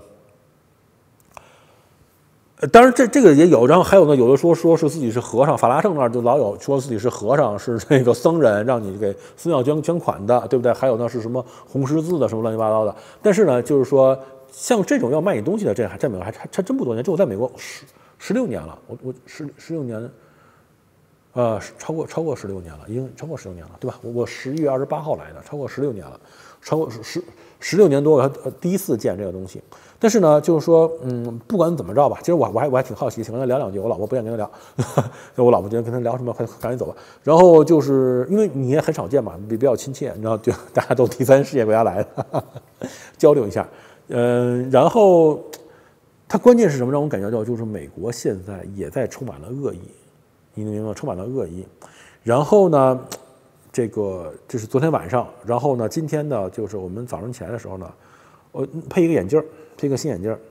当然这个也有，然后还有呢，有的说是自己是和尚，法拉盛那儿就老有说自己是和尚，是这个僧人，让你给寺庙捐款的，对不对？还有呢是什么红十字的，什么乱七八糟的。但是呢，就是说像这种要卖你东西的，在美国还真不多年。就我在美国16年了，我16年，超过16年了，已经超过16年了，对吧？我11月28号来的，超过16年了，超过16年多，我第一次见这个东西。但是呢，就是说，不管怎么着吧，其实我还挺好奇，想跟他聊两句。我老婆不愿跟他聊，我老婆觉得跟他聊什么，快赶紧走吧。然后就是因为你也很少见嘛，比较亲切，你知道，就大家都第三世界国家来的，交流一下。然后他关键是什么？让我感觉到就是美国现在也在充满了恶意，你明白吗？充满了恶意。然后呢，这是昨天晚上，然后呢，今天呢，就是我们早上起来的时候呢，我配一个眼镜。这个新眼镜，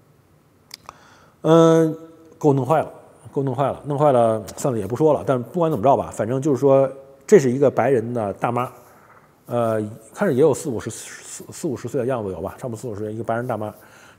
给我弄坏了，弄坏了，算了也不说了。但不管怎么着吧，反正就是说，这是一个白人的大妈，看着也有四五十岁的样子有吧，差不多40岁，一个白人大妈，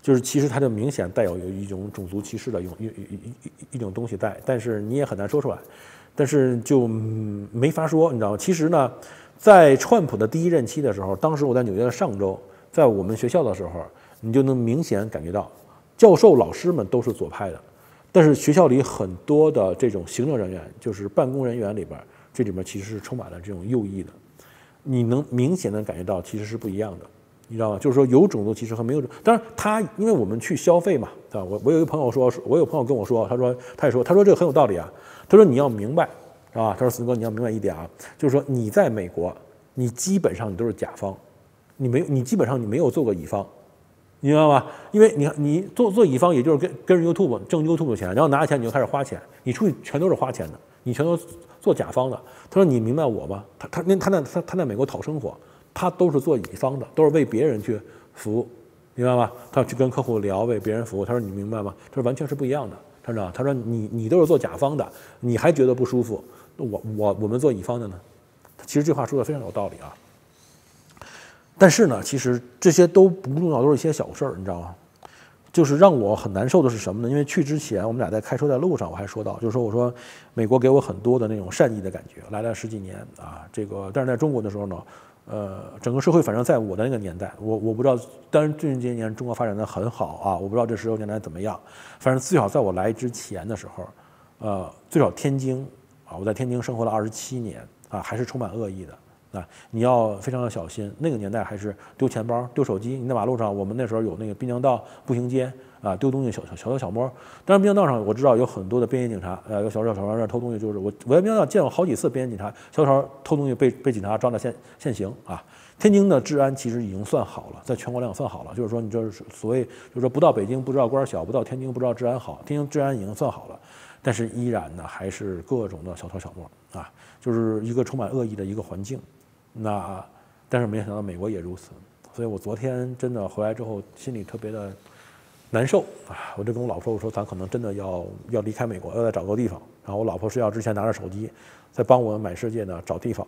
就是其实它就明显带有一种种族歧视的一种东西在，但是你也很难说出来，但是就没法说，你知道吗？其实呢，在川普的第一任期的时候，当时我在纽约的上周，在我们学校的时候，你就能明显感觉到，教授老师们都是左派的，但是学校里很多的这种行政人员，就是办公人员里边，这里面其实是充满了这种右翼的，你能明显的感觉到其实是不一样的。你知道吗？就是说有种族歧视和没有种，当然他因为我们去消费嘛，对吧？我有一个朋友说，我有朋友跟我说，他说这个很有道理啊。他说你要明白，是吧？他说四哥你要明白一点啊，就是说你在美国，你基本上你都是甲方，你基本上你没有做过乙方，你明白吗？因为你做乙方，也就是跟着 YouTube 挣 YouTube 的钱，然后拿着钱你就开始花钱，你出去全都是花钱的，你全都做甲方的。他说你明白我吗？他在美国讨生活。他都是做乙方的，都是为别人去服务，明白吗？他去跟客户聊，为别人服务。他说：“你明白吗？”他说：“完全是不一样的。”他说：“你都是做甲方的，你还觉得不舒服？我们做乙方的呢？”其实这话说的非常有道理啊。但是呢，其实这些都不重要，都是一些小事儿，你知道吗？就是让我很难受的是什么呢？因为去之前，我们俩在开车在路上，我还说到，就是说我说美国给我很多的那种善意的感觉，来了10几年啊，但是在中国的时候呢，整个社会反正在我的那个年代，我不知道，当然最近这些年中国发展的很好啊，我不知道这10多年来怎么样，反正最少在我来之前的时候，最少天津啊，我在天津生活了27年啊，还是充满恶意的。啊，你要非常的小心。那个年代还是丢钱包、丢手机。你在马路上，我们那时候有那个滨江道步行街啊，丢东西小摸。当然，滨江道上我知道有很多的边境警察，有小孩在偷东西，就是我在滨江道见过好几次边境警察，小孩偷东西被警察抓到现行啊。天津的治安其实已经算好了，在全国量算好了，就是说你就是所谓就是说不到北京不知道官小，不到天津不知道治安好，天津治安已经算好了，但是依然呢还是各种的小偷小摸啊，就是一个充满恶意的一个环境。但是没想到美国也如此，所以我昨天真的回来之后心里特别的难受啊！我就跟我老婆说，我说咱可能真的要离开美国，要再找个地方。然后我老婆睡觉之前拿着手机在帮我满世界呢找地方，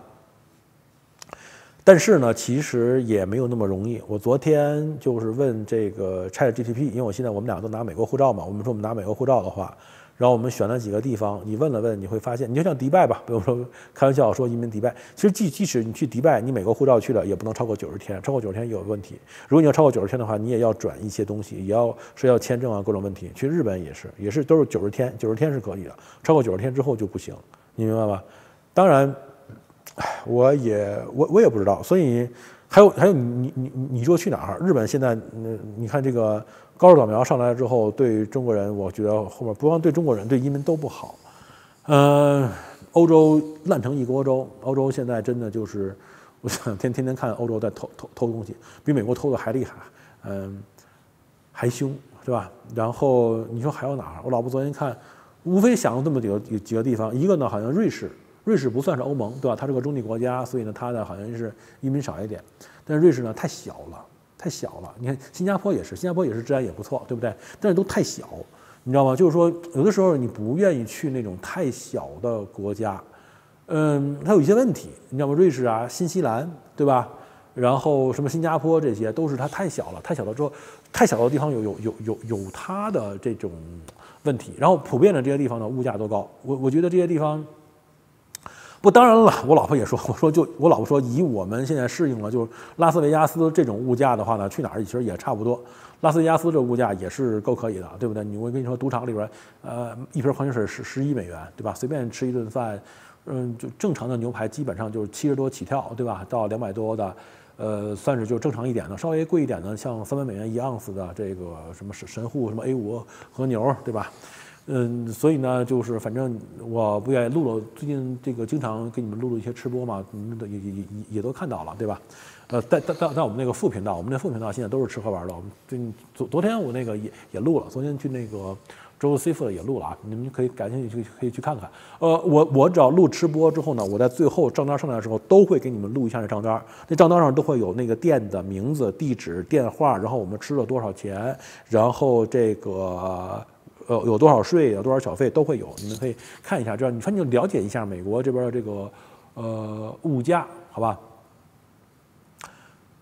但是呢，其实也没有那么容易。我昨天就是问这个 ChatGPT， 因为我现在我们俩都拿美国护照嘛，我们说我们拿美国护照的话。然后我们选了几个地方，你问了问，你会发现，你就像迪拜吧，比如说开玩笑说移民迪拜，其实即使你去迪拜，你美国护照去了也不能超过90天，超过90天也有问题。如果你要超过90天的话，你也要转一些东西，也要签证啊，各种问题。去日本也是都是90天，90天是可以的，超过90天之后就不行，你明白吗？当然，我也不知道，所以还有你说去哪儿？日本现在你看这个。高市早苗上来之后，对中国人，我觉得后面不光对中国人，对移民都不好。欧洲烂成一锅粥，欧洲现在真的就是，我想天天看欧洲在偷东西，比美国偷的还厉害，还凶，是吧？然后你说还有哪儿？我老婆昨天看，无非想了这么几个地方，一个呢好像瑞士不算是欧盟，对吧？它是个中立国家，所以呢它呢好像是移民少一点，但是瑞士呢太小了。太小了，你看新加坡也是治安也不错，对不对？但是都太小，你知道吗？就是说，有的时候你不愿意去那种太小的国家，它有一些问题，你知道吗？瑞士啊、新西兰，对吧？然后什么新加坡这些，都是它太小了，太小了之后，太小的地方有它的这种问题，然后普遍的这些地方呢，物价都高。我觉得这些地方。不，当然了，我老婆也说，我老婆说，以我们现在适应了，就是拉斯维加斯这种物价的话呢，去哪儿其实也差不多。拉斯维加斯这物价也是够可以的，对不对？我跟你说，赌场里边，一瓶矿泉水11美元，对吧？随便吃一顿饭，就正常的牛排基本上就是70多起跳，对吧？到200多的，算是就正常一点的，稍微贵一点的，像300美元1盎司的这个什么神户什么 A5 和牛，对吧？所以呢，就是反正我不愿意录了，最近这个经常给你们录一些吃播嘛，你们也都看到了，对吧？在我们那个副频道，我们那副频道现在都是吃喝玩乐。我们昨天我那个也录了，昨天去那个周 Seafood 也录了啊，你们可以感兴趣可以去看看。我只要录吃播之后呢，我在最后账单上来的时候都会给你们录一下那账单，那账单上都会有那个店的名字、地址、电话，然后我们吃了多少钱，然后这个。有多少税，有多少小费都会有，你们可以看一下，这样你就了解一下美国这边的这个物价，好吧？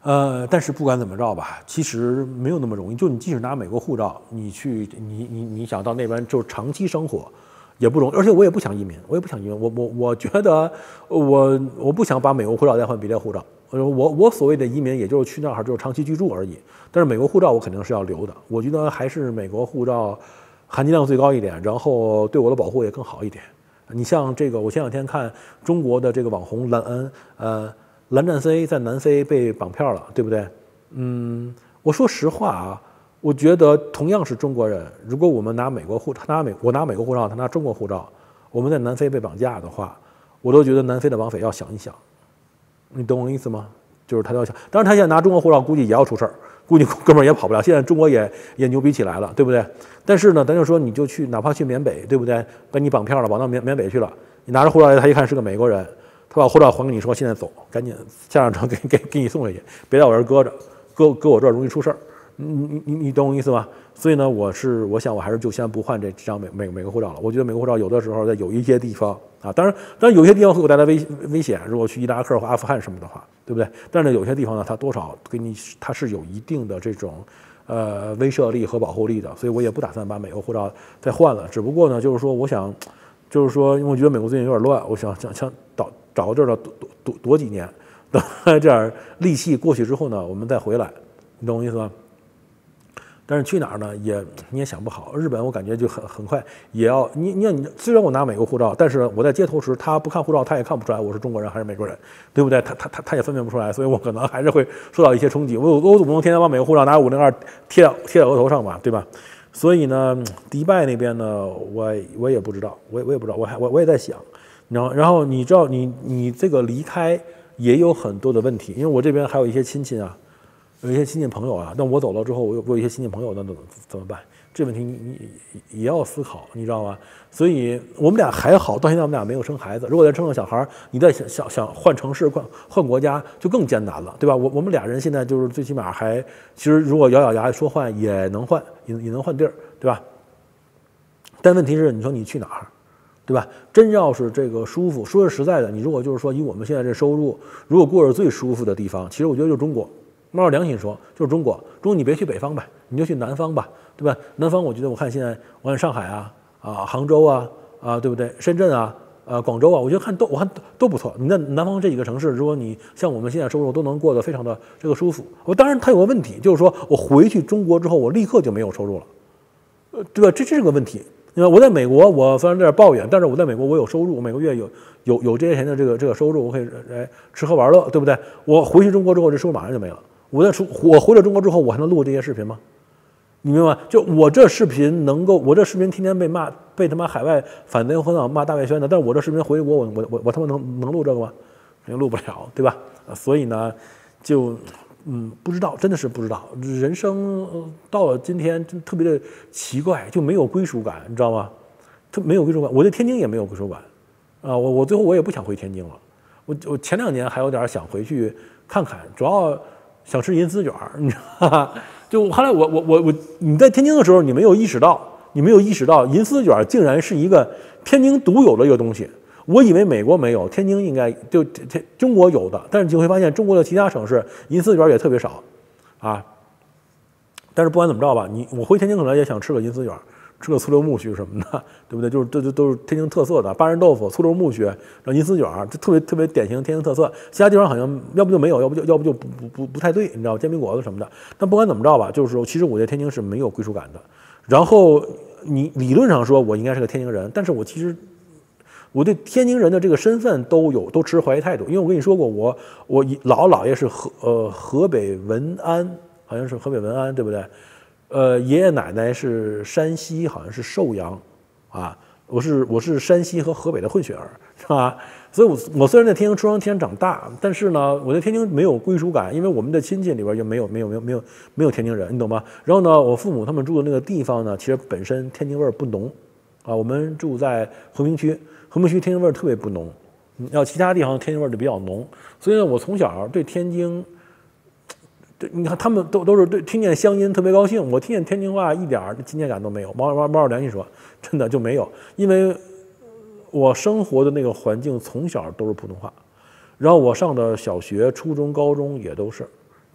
但是不管怎么着吧，其实没有那么容易。就你即使拿美国护照，你想到那边就长期生活，也不容易。而且我也不想移民，我觉得我不想把美国护照再换别的护照。我所谓的移民，也就是去那儿就是长期居住而已。但是美国护照我肯定是要留的。我觉得还是美国护照含金量最高一点，然后对我的保护也更好一点。你像这个，我前两天看中国的这个网红蓝恩，蓝战 C 在南非被绑票了，对不对？我说实话啊，我觉得同样是中国人，如果我们拿美国护照，我拿美国护照，他拿中国护照，我们在南非被绑架的话，我都觉得南非的绑匪要想一想，你懂我意思吗？就是他要想，当然他现在拿中国护照估计也要出事儿，估计哥们儿也跑不了。现在中国也牛逼起来了，对不对？但是呢，咱就说你就去，哪怕去缅北，对不对？把你绑票了，绑到缅北去了，你拿着护照来，他一看是个美国人。他把护照还给你，说现在走，赶紧下上车给你送回去，别在我这儿搁着，搁我这儿容易出事儿。你懂我意思吗？所以呢，我想我还是就先不换这张美国护照了。我觉得美国护照有的时候在有一些地方啊，当然有些地方会有带来危险，如果去伊拉克或阿富汗什么的话，对不对？但是有些地方呢，它多少它是有一定的这种威慑力和保护力的，所以我也不打算把美国护照再换了。只不过呢，就是说我想。就是说，因为我觉得美国最近有点乱，我想找这儿躲几年，等这样戾气过去之后呢，我们再回来，你懂我意思吗？但是去哪儿呢？你也想不好。日本我感觉就很快也要你虽然我拿美国护照，但是我在街头时他不看护照，他也看不出来我是中国人还是美国人，对不对？他也分辨不出来，所以我可能还是会受到一些冲击。我总不能天天把美国护照拿502贴在额头上吧，对吧？所以呢，迪拜那边呢，我也不知道，我也不知道，我也在想，然后你知道你这个离开也有很多的问题，因为我这边还有一些亲戚啊，有一些亲戚朋友啊，那我走了之后，我有一些亲戚朋友，那怎么办？这问题你也要思考，你知道吗？所以我们俩还好，到现在我们俩没有生孩子。如果再生个小孩，你再想换城市、换国家，就更艰难了，对吧？我们俩人现在就是最起码其实如果咬牙说换也能换，也能换地儿，对吧？但问题是，你说你去哪儿，对吧？真要是这个舒服，说实在的，你如果就是说以我们现在这收入，如果过着最舒服的地方，其实我觉得就是中国。冒着良心说，就是中国你别去北方吧，你就去南方吧，对吧？南方我觉得我看现在，我看上海啊、杭州啊、对不对？深圳啊、广州啊，我觉得我看都不错。你在南方这几个城市，如果你像我们现在收入都能过得非常的这个舒服，当然它有个问题，就是说我回去中国之后，我立刻就没有收入了，对吧？这是个问题。我在美国，我虽然在这抱怨，但是我在美国我有收入，我每个月有这些钱的这个收入，我可以吃喝玩乐，对不对？我回去中国之后，这收入马上就没了。我回了中国之后，我还能录这些视频吗？你明白吗？就我这视频我这视频天天被他妈海外反贼混党骂大外宣的，但是我这视频回国，我他妈能录这个吗？肯定录不了，对吧？所以呢，就不知道，真的是不知道。人生到了今天，真特别的奇怪，就没有归属感，你知道吗？没有归属感。我对天津也没有归属感啊！我最后我也不想回天津了。我前2年还有点想回去看看，主要想吃银丝卷，你知道吗？就后来你在天津的时候，你没有意识到银丝卷竟然是一个天津独有的一个东西。我以为美国没有，天津应该就中国有的，但是你会发现中国的其他省市银丝卷也特别少啊。但是不管怎么着吧，我回天津可能也想吃个银丝卷，吃个醋溜木须什么的，对不对？就是这都是天津特色的八仁豆腐、醋溜木须、然后银丝卷，这特别典型天津特色。其他地方好像要不就没有，要不就不太对，你知道煎饼果子什么的。但不管怎么着吧，就是说，其实我对天津是没有归属感的。然后你理论上说我应该是个天津人，但是我对天津人的这个身份都持怀疑态度，因为我跟你说过，我姥姥爷是河北文安，好像是河北文安，对不对？爷爷奶奶是山西，好像是寿阳，啊，我是山西和河北的混血儿，是吧？所以我虽然在天津出生、天津长大，但是呢，我对天津没有归属感，因为我们的亲戚里边就没有天津人，你懂吗？然后呢，我父母他们住的那个地方呢，其实本身天津味儿不浓，啊，我们住在和平区天津味儿特别不浓，要其他地方天津味儿就比较浓，所以呢，我从小对天津。对，你看他们都是对听见乡音特别高兴，我听见天津话一点亲切感都没有。毛着良心说，真的就没有，因为我生活的那个环境从小都是普通话，然后我上的小学、初中、高中也都是，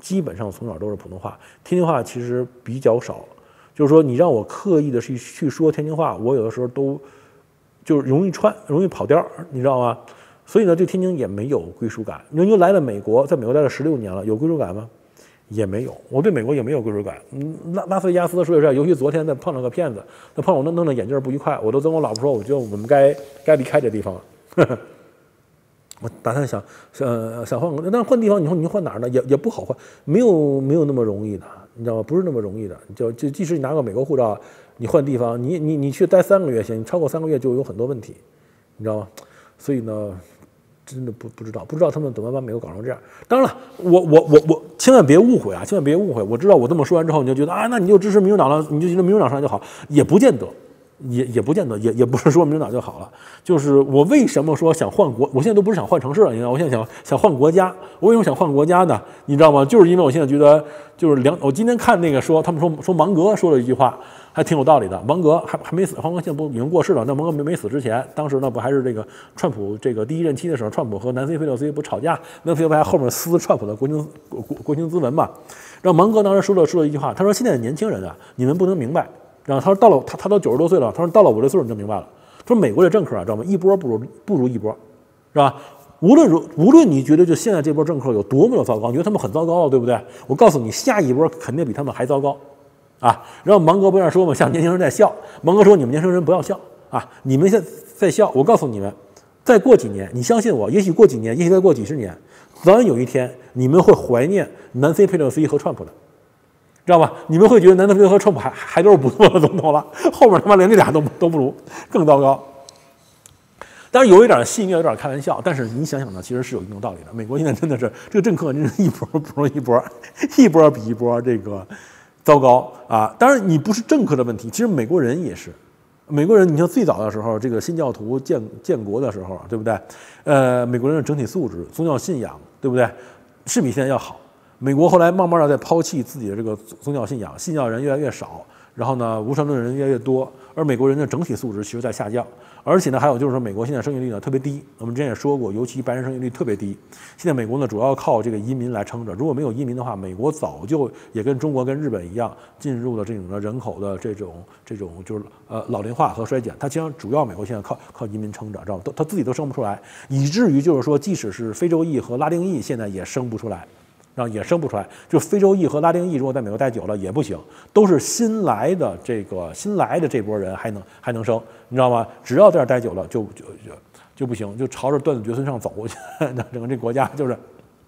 基本上从小都是普通话，天津话其实比较少。就是说，你让我刻意的去说天津话，我有的时候都就是容易跑调，你知道吗？所以呢，对天津也没有归属感。你说来了美国，在美国待了16年了，有归属感吗？也没有。我对美国也没有归属感。拉斯维加斯说实在，尤其昨天碰了个骗子，那碰我弄的眼镜不愉快，我都跟我老婆说，我觉得我们该离开这地方了。我打算想换个，但是换地方，你换哪儿呢？也不好换，没有那么容易的，你知道吗？不是那么容易的。就即使你拿个美国护照，你换地方，你去待3个月行，你超过3个月就有很多问题，你知道吗？所以呢，真的不知道他们怎么把美国搞成这样。当然了，我千万别误会啊，千万别误会。我知道我这么说完之后，你就觉得啊，那你就支持民主党了，你就觉得民主党上来就好，也不见得。也不见得，也不是说民主党就好了。就是我为什么说想换国，我现在都不是想换城市了，你知道，我现在想换国家。我为什么想换国家呢？你知道吗？就是因为我现在觉得，就是我今天看那个他们说芒格说了一句话，还挺有道理的。芒格还没死，芒格现在不已经过世了？那芒格没死之前，当时呢不还是这个川普这个第1任期的时候，川普和南希佩洛西不吵架，南希佩洛西还后面撕川普的国情咨文嘛。然后芒格当时说了一句话，他说：“现在的年轻人啊，你们不能明白。”然后他说他都90多岁了，他说到了我这岁数你就明白了。他说美国的政客啊，知道吗？一波不如一波，是吧？无论你觉得就现在这波政客有多么的糟糕，你觉得他们很糟糕了，对不对？我告诉你，下一波肯定比他们还糟糕，啊！然后芒格不是说嘛，像年轻人在笑，芒格说你们年轻人不要笑啊，你们现在在笑，我告诉你们，再过几年，你相信我，也许过几年，也许再过几十年，早晚有一天你们会怀念南希佩洛西和川普的。知道吧？你们会觉得南希佩洛西和川普还都是不错的总统了，后面他妈连这俩都不如，更糟糕。当然有一点戏谑，有点开玩笑，但是你想想呢，其实是有一定道理的。美国现在真的是这个政客真是一波不如一波，一波比一波这个糟糕啊！当然你不是政客的问题，其实美国人也是。美国人，你像最早的时候，这个新教徒建国的时候，对不对？美国人的整体素质、宗教信仰，对不对？是比现在要好。美国后来慢慢的在抛弃自己的这个宗教信仰，信教人越来越少，然后呢，无神论人越来越多，而美国人的整体素质其实在下降。而且呢，还有就是说，美国现在生育率呢特别低，我们之前也说过，尤其白人生育率特别低。现在美国呢主要靠这个移民来撑着，如果没有移民的话，美国早就也跟中国跟日本一样，进入了这种的人口的这种就是老龄化和衰减。它其实主要美国现在靠移民撑着，知道吗？它自己都生不出来，以至于就是说，即使是非洲裔和拉丁裔，现在也生不出来。然后也生不出来，就非洲裔和拉丁裔如果在美国待久了也不行，都是新来的这波人还能生，你知道吗？只要在这待久了就不行，就朝着断子绝孙上走，整个这国家就是。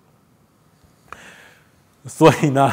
所以呢，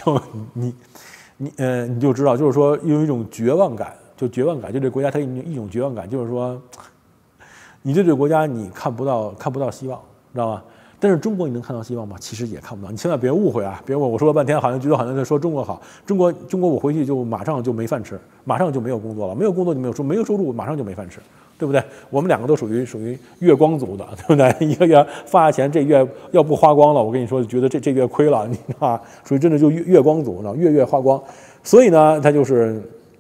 你就知道，就是说有一种绝望感，就这国家它一种绝望感，就是说，你对这个国家你看不到希望，知道吗？但是中国你能看到希望吗？其实也看不到。你千万别误会啊！别问我说了半天，好像在说中国好。中国我回去就马上就没饭吃，马上就没有工作了。没有工作就没有收入，马上就没饭吃，对不对？我们两个都属于月光族的，对不对？一个月发钱，这月要不花光了，我跟你说，就觉得这月亏了，你知道吧？属于真的就月光族，月花光。所以呢，他就是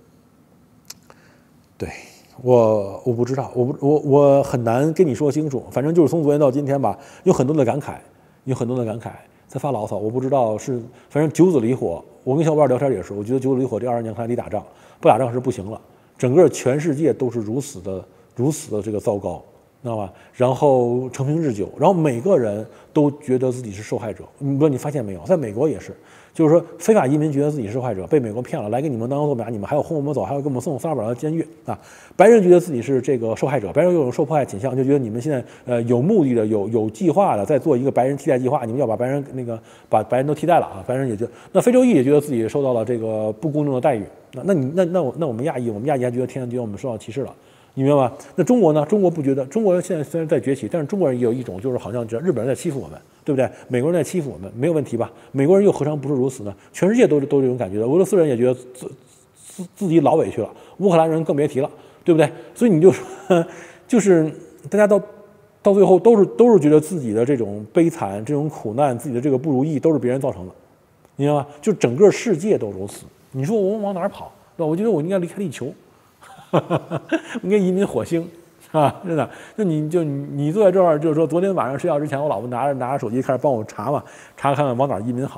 对。我不知道，我很难跟你说清楚。反正就是从昨天到今天吧，有很多的感慨，在发牢骚。我不知道是，反正九子离火。我跟小伙伴聊天也是，我觉得九子离火这20年看来得打仗，不打仗是不行了。整个全世界都是如此的这个糟糕，知道吧？然后成平日久，然后每个人都觉得自己是受害者。不知道你发现没有，在美国也是。就是说，非法移民觉得自己是受害者，被美国骗了，来给你们当做马，你们还要轰我们走，还要给我们送300到监狱啊！白人觉得自己是这个受害者，白人又有受迫害倾向，就觉得你们现在有目的的、有计划的在做一个白人替代计划，你们要把白人把白人都替代了啊！白人也就那非洲裔也觉得自己受到了这个不公正的待遇，那我们亚裔还觉得我们受到歧视了。你明白吗？那中国呢？中国不觉得，中国人现在虽然在崛起，但是中国人也有一种就是好像日本人在欺负我们，对不对？美国人在欺负我们，没有问题吧？美国人又何尝不是如此呢？全世界都这种感觉的。俄罗斯人也觉得自己老委屈了，乌克兰人更别提了，对不对？所以你就说，就是大家到最后都是觉得自己的这种悲惨、这种苦难、自己的这个不如意都是别人造成的，你知道吗？就整个世界都如此。你说我们往哪儿跑？那我觉得我应该离开地球。应该移民火星啊！真的，那你坐在这儿，就是说，昨天晚上睡觉之前，我老婆拿着手机开始帮我查看看往哪儿移民好。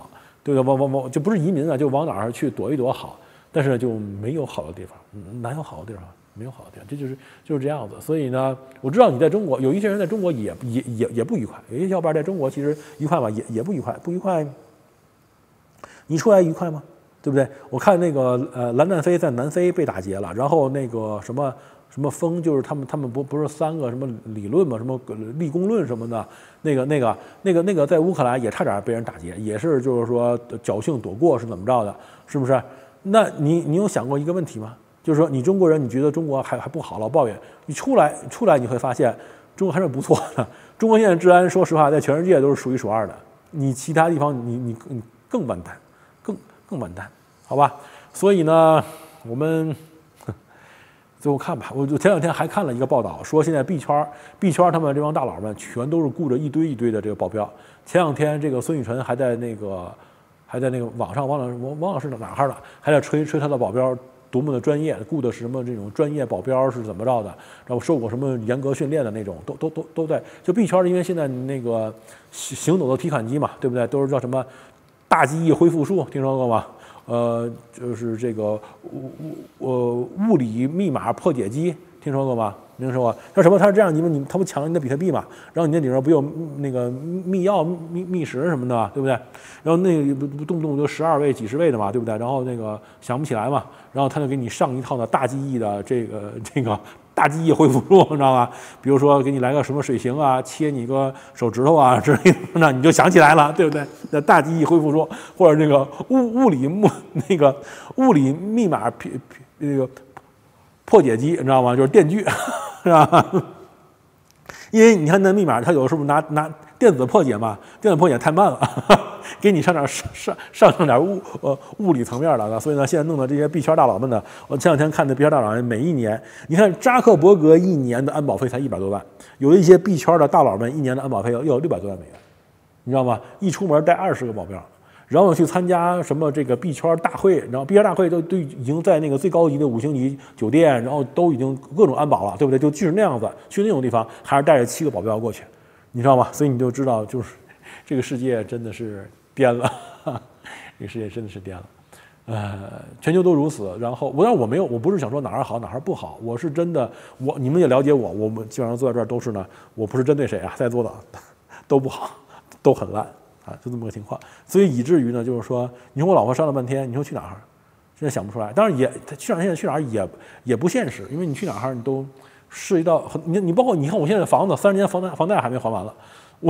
对不对？往就不是移民啊，就往哪儿去躲一躲好，但是就没有好的地方，哪有好的地方？没有好的地方，这就是这样子。所以呢，我知道你在中国有一些人在中国也不愉快，有些小伙伴在中国其实愉快嘛，也不愉快，不愉快。你出来愉快吗？对不对？我看那个蓝弹飞在南非被打劫了，然后那个什么风，就是他们不是3个什么理论嘛，什么立功论什么的，那个在乌克兰也差点被人打劫，也是就是说侥幸躲过是怎么着的，是不是？那你有想过一个问题吗？就是说你中国人，你觉得中国还不好，老抱怨，你出来你会发现中国还是不错的。中国现在治安说实话在全世界都是数1数2的，你其他地方你更完蛋，更完蛋，好吧？所以呢，我们最后看吧。我前2天还看了一个报道，说现在币圈他们这帮大佬们全都是雇着一堆的这个保镖。前2天这个孙雨晨还在那个网上忘了是哪儿了，还在吹他的保镖多么的专业，雇的是什么这种专业保镖是怎么着的，然后受过什么严格训练的那种，都在。就币圈因为现在那个行走的提款机嘛，对不对？都是叫什么大记忆恢复术，听说过吗？就是这个物理密码破解机，听说过吗？没说过。他什么？他是这样，他不抢了你的比特币嘛？然后你那里边不有那个密钥、密匙什么的，对不对？然后那个不动不动就12位、几十位的嘛，对不对？然后那个想不起来嘛，然后他就给你上一套的大记忆的这个大记忆恢复术，你知道吗？比如说给你来个什么水刑啊，切你个手指头啊之类的，那你就想起来了，对不对？那大记忆恢复术，或者那个物理密码那个破解机，你知道吗？就是电锯，是吧？因为你看那密码，它有的时候拿电子破解嘛，电子破解太慢了，给你上点物理层面的，所以呢，现在弄的这些币圈大佬们呢，我前2天看的币圈大佬每一年，你看扎克伯格1年的安保费才100多万，有一些币圈的大佬们1年的安保费要600多万美元，你知道吗？一出门带20个保镖。然后去参加什么这个币圈大会，然后币圈大会都已经在那个最高级的5星级酒店，然后都已经各种安保了，对不对？就即使那样子去那种地方，还是带着7个保镖过去，你知道吗？所以你就知道，就是这个世界真的是颠了，这个世界真的是颠了，全球都如此。然后我不是想说哪儿好哪儿不好，我是真的，你们也了解我们基本上坐在这儿都是呢，我不是针对谁啊，在座的都不好，都很烂。就这么个情况，所以以至于呢，就是说，你说我老婆商了半天，你说去哪儿，现在想不出来。当然现在去哪儿也不现实，因为你去哪儿你都涉及到你包括你看我现在的房子30年房贷还没还完了，我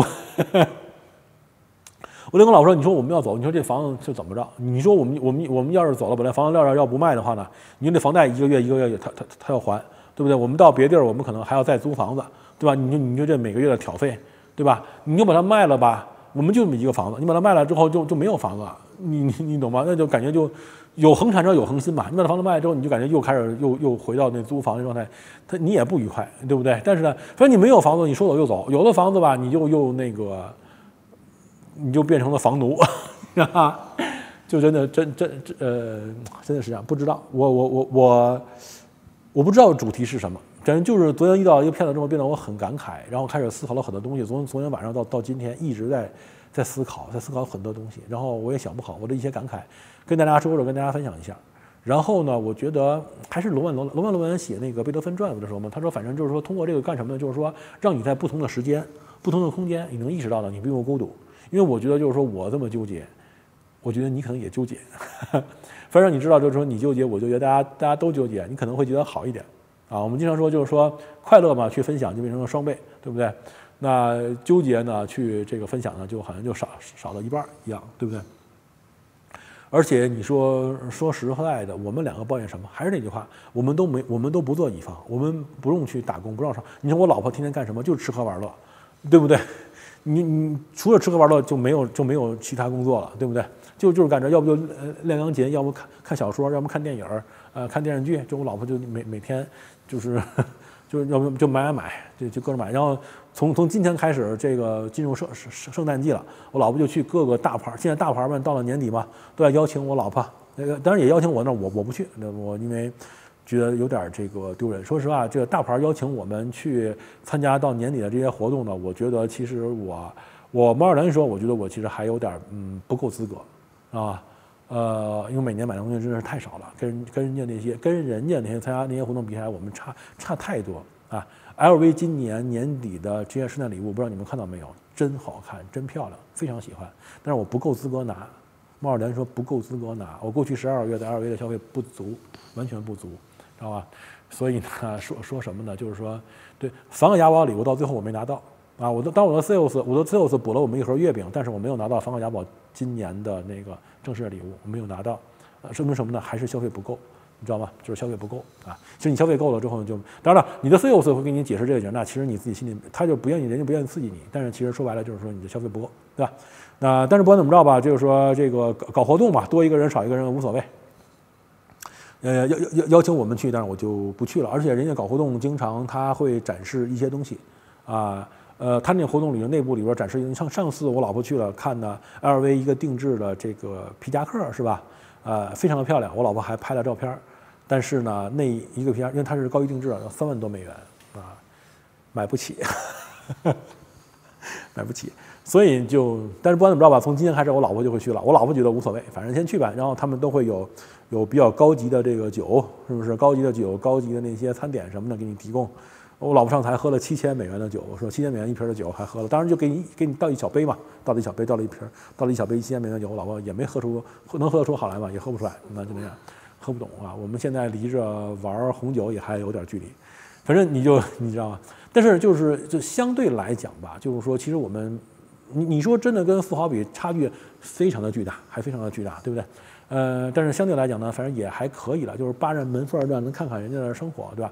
就跟我老婆说，你说我们要走，你说这房子是怎么着？你说我们要是走了，本来房子要不卖的话呢，你说这房贷一个月他要还，对不对？我们到别地儿我们可能还要再租房子，对吧？你说这每个月的挑费，对吧？你就把它卖了吧。我们就这么一个房子，你把它卖了之后就没有房子了，你懂吗？那就感觉就有恒产者有恒心嘛。你把房子卖了之后，你就感觉又开始又回到那租房的状态，你也不愉快，对不对？但是呢，反正你没有房子，你说走就走；有的房子吧，你又那个，你就变成了房奴，啊，就真的真的是这样。不知道我不知道主题是什么。反正就是昨天遇到一个骗子之后，变得我很感慨，然后开始思考了很多东西。从昨天晚上到今天，一直在思考很多东西。然后我也想不好我的一些感慨，跟大家说说，跟大家分享一下。然后呢，我觉得还是罗曼·写那个贝多芬传的时候嘛，他说反正就是说通过这个干什么呢？就是说让你在不同的时间、不同的空间，你能意识到呢，你不用孤独。因为我觉得就是说我这么纠结，我觉得你可能也纠结。反正你知道，就是说你纠结，我纠结，大家都纠结，你可能会觉得好一点。我们经常说就是说快乐嘛，去分享就变成了双倍，对不对？那纠结呢，去这个分享呢，就好像就少了一半一样，对不对？而且你说实在的，我们2个抱怨什么？还是那句话，我们都不做乙方，我们不用去打工，不让上。你说我老婆天天干什么？就是吃喝玩乐，对不对？你除了吃喝玩乐就没有其他工作了，对不对？就是干这，要不就练钢琴，要不看小说，要不看电影，看电视剧。就我老婆就每天就是要不就买，就各种买。然后从今天开始，这个进入圣诞季了，我老婆就去各个大牌。现在大牌们到了年底嘛，都要邀请我老婆，当然也邀请我，那我不去，我因为觉得有点这个丢人。说实话，这个大牌邀请我们去参加到年底的这些活动呢，我觉得其实我贸然说，我觉得我其实还有点不够资格。 啊。因为每年买的东西真的是太少了，跟人家那些参加那些活动比起来，我们差太多啊。LV 今年年底的这些圣诞礼物，不知道你们看到没有？真好看，真漂亮，非常喜欢。但是我不够资格拿。猫耳莲说不够资格拿，我过去12个月的 LV 的消费不足，完全不足，知道吧？所以呢，说什么呢？就是说，对，梵克雅宝礼物到最后我没拿到啊。我的 sales 补了我们一盒月饼，但是我没有拿到梵克雅宝今年的那个正式的礼物，我没有拿到，说明什么呢？还是消费不够。你知道吗？就是消费不够啊。其实你消费够了之后就，当然了，你的 sales 会给你解释这个，那其实你自己心里他就不愿意，人家不愿意刺激你。但是其实说白了就是说你的消费不够，对吧？但是不管怎么着吧，就是说这个搞活动嘛，多一个人少一个人无所谓。邀请我们去，但是我就不去了。而且人家搞活动经常他会展示一些东西啊。他那活动里的内部里边展示，像上次我老婆去了看呢 ，LV 一个定制的这个皮夹克是吧？非常的漂亮，我老婆还拍了照片。但是呢，那一个皮夹，因为它是高级定制的，要3万多美元啊，买不起，买不起。所以但是不管怎么着吧，从今天开始我老婆就会去了。我老婆觉得无所谓，反正先去吧。然后他们都会有比较高级的这个酒，是不是？高级的酒、高级的那些餐点什么的给你提供。我老婆上次还喝了7000美元的酒，我说7000美元一瓶的酒还喝了，当然就给你倒一小杯嘛，倒了一小杯，倒了一小杯7000美元的酒，我老婆也没喝出，能喝得出好来嘛，也喝不出来，那就那样，喝不懂啊。我们现在离着玩红酒也还有点距离，反正你知道吗？但是就相对来讲吧，就是说其实我们你说真的跟富豪比差距非常的巨大，还非常的巨大，对不对？但是相对来讲呢，反正也还可以了，就是扒着门缝儿能看看人家的生活，对吧？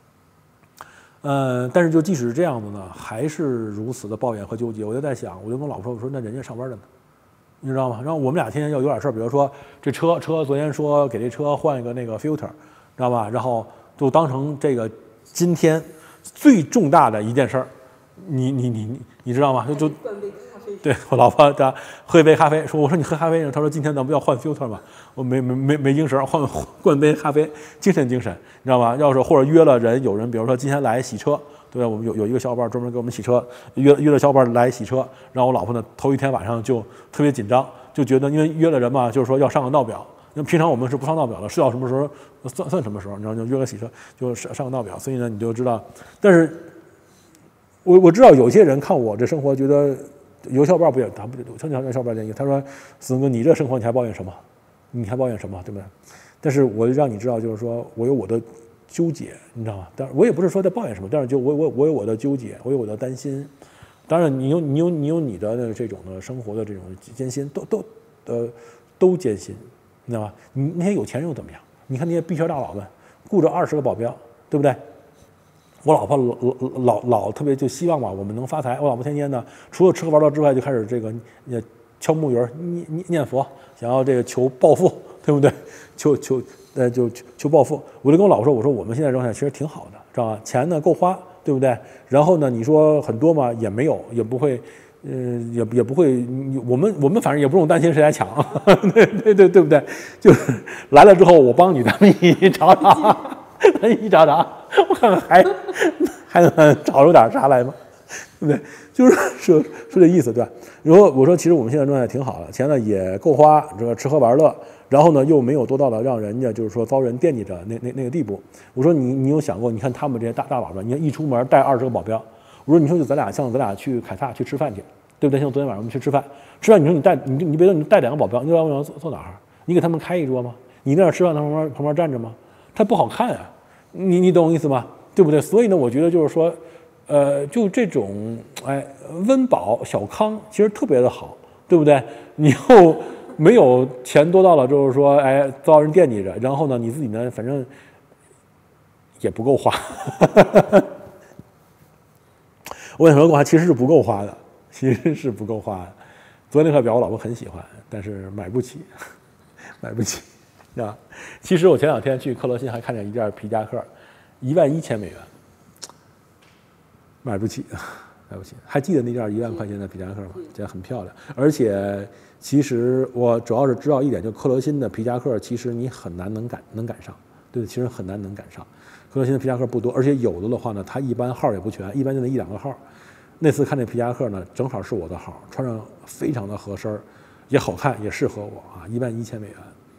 但是就即使是这样子呢，还是如此的抱怨和纠结。我就在想，我就跟我老婆说，我说那人家上班着呢，你知道吗？然后我们俩天天要有点事儿，比如说这车昨天说给这车换一个那个 filter， 知道吧？然后就当成这个今天最重大的一件事儿，你知道吗？就对我老婆她喝一杯咖啡，我说你喝咖啡呢？她说今天咱们要换 filter 嘛，我没精神，灌杯咖啡，精神，你知道吗？要是或者约了人，有人比如说今天来洗车，对吧？我们有一个小伙伴专门给我们洗车，约了小伙伴来洗车，然后我老婆呢头一天晚上就特别紧张，就觉得因为约了人嘛，就是说要上个闹表，因为平常我们是不上闹表的，睡到什么时候算什么时候，你知道就约个洗车就上个闹表，所以呢你就知道，但是我知道有些人看我这生活觉得。有小伙伴不也，他不小伙伴建议，他说：“子哥，你这生活你还抱怨什么？你还抱怨什么？对不对？”但是我就让你知道，就是说我有我的纠结，你知道吗？但是我也不是说在抱怨什么，但是就我有我的纠结，我有我的担心。当然，你有你的这种的生活的这种艰辛，都艰辛，你知道吗？你那些有钱人又怎么样？你看那些币圈大佬们，雇着20个保镖，对不对？我老婆老特别就希望吧，我们能发财。我老婆天天呢，除了吃喝玩乐之外，就开始这个敲木鱼念佛，想要这个求暴富，对不对？求暴富。我就跟我老婆说，我说我们现在状态其实挺好的，知道吧？钱呢够花，对不对？然后呢，你说很多嘛也没有，也不会，也不会。我们反正也不用担心谁来抢，对不对？就是来了之后，我帮你，咱们一起找找。一找，我看看还能找出点啥来吗？对不对？就是说这意思，对吧？然后我说，其实我们现在状态挺好的，钱呢也够花，这个吃喝玩乐，然后呢又没有多到了让人家就是说遭人惦记着那个地步。我说你有想过，你看他们这些大佬们，你看一出门带20个保镖，我说你说就咱俩去凯撒去吃饭去，对不对？像昨天晚上我们去吃饭，你说你别说你带2个保镖，你知道我要坐哪儿？你给他们开一桌吗？你在那吃饭，他旁边站着吗？他不好看啊，你懂我意思吗？对不对？所以呢，我觉得就是说，就这种温饱小康其实特别的好，对不对？你又没有钱多到了，就是说遭人惦记着，然后呢，你自己呢，反正也不够花。我跟你说过，其实是不够花的，昨天那块表我老婆很喜欢，但是买不起。啊，其实我前2天去克罗心还看见一件皮夹克，11000美元，买不起。还记得那件1万块钱的皮夹克吗？这很漂亮，而且其实我主要是知道一点，就克罗心的皮夹克，其实你很难能赶上，对，其实很难能赶上。克罗心的皮夹克不多，而且有的话呢，它一般号也不全，一般就那1-2个号。那次看这皮夹克呢，正好是我的号，穿上非常的合身， 也好看，也适合我啊，11000美元。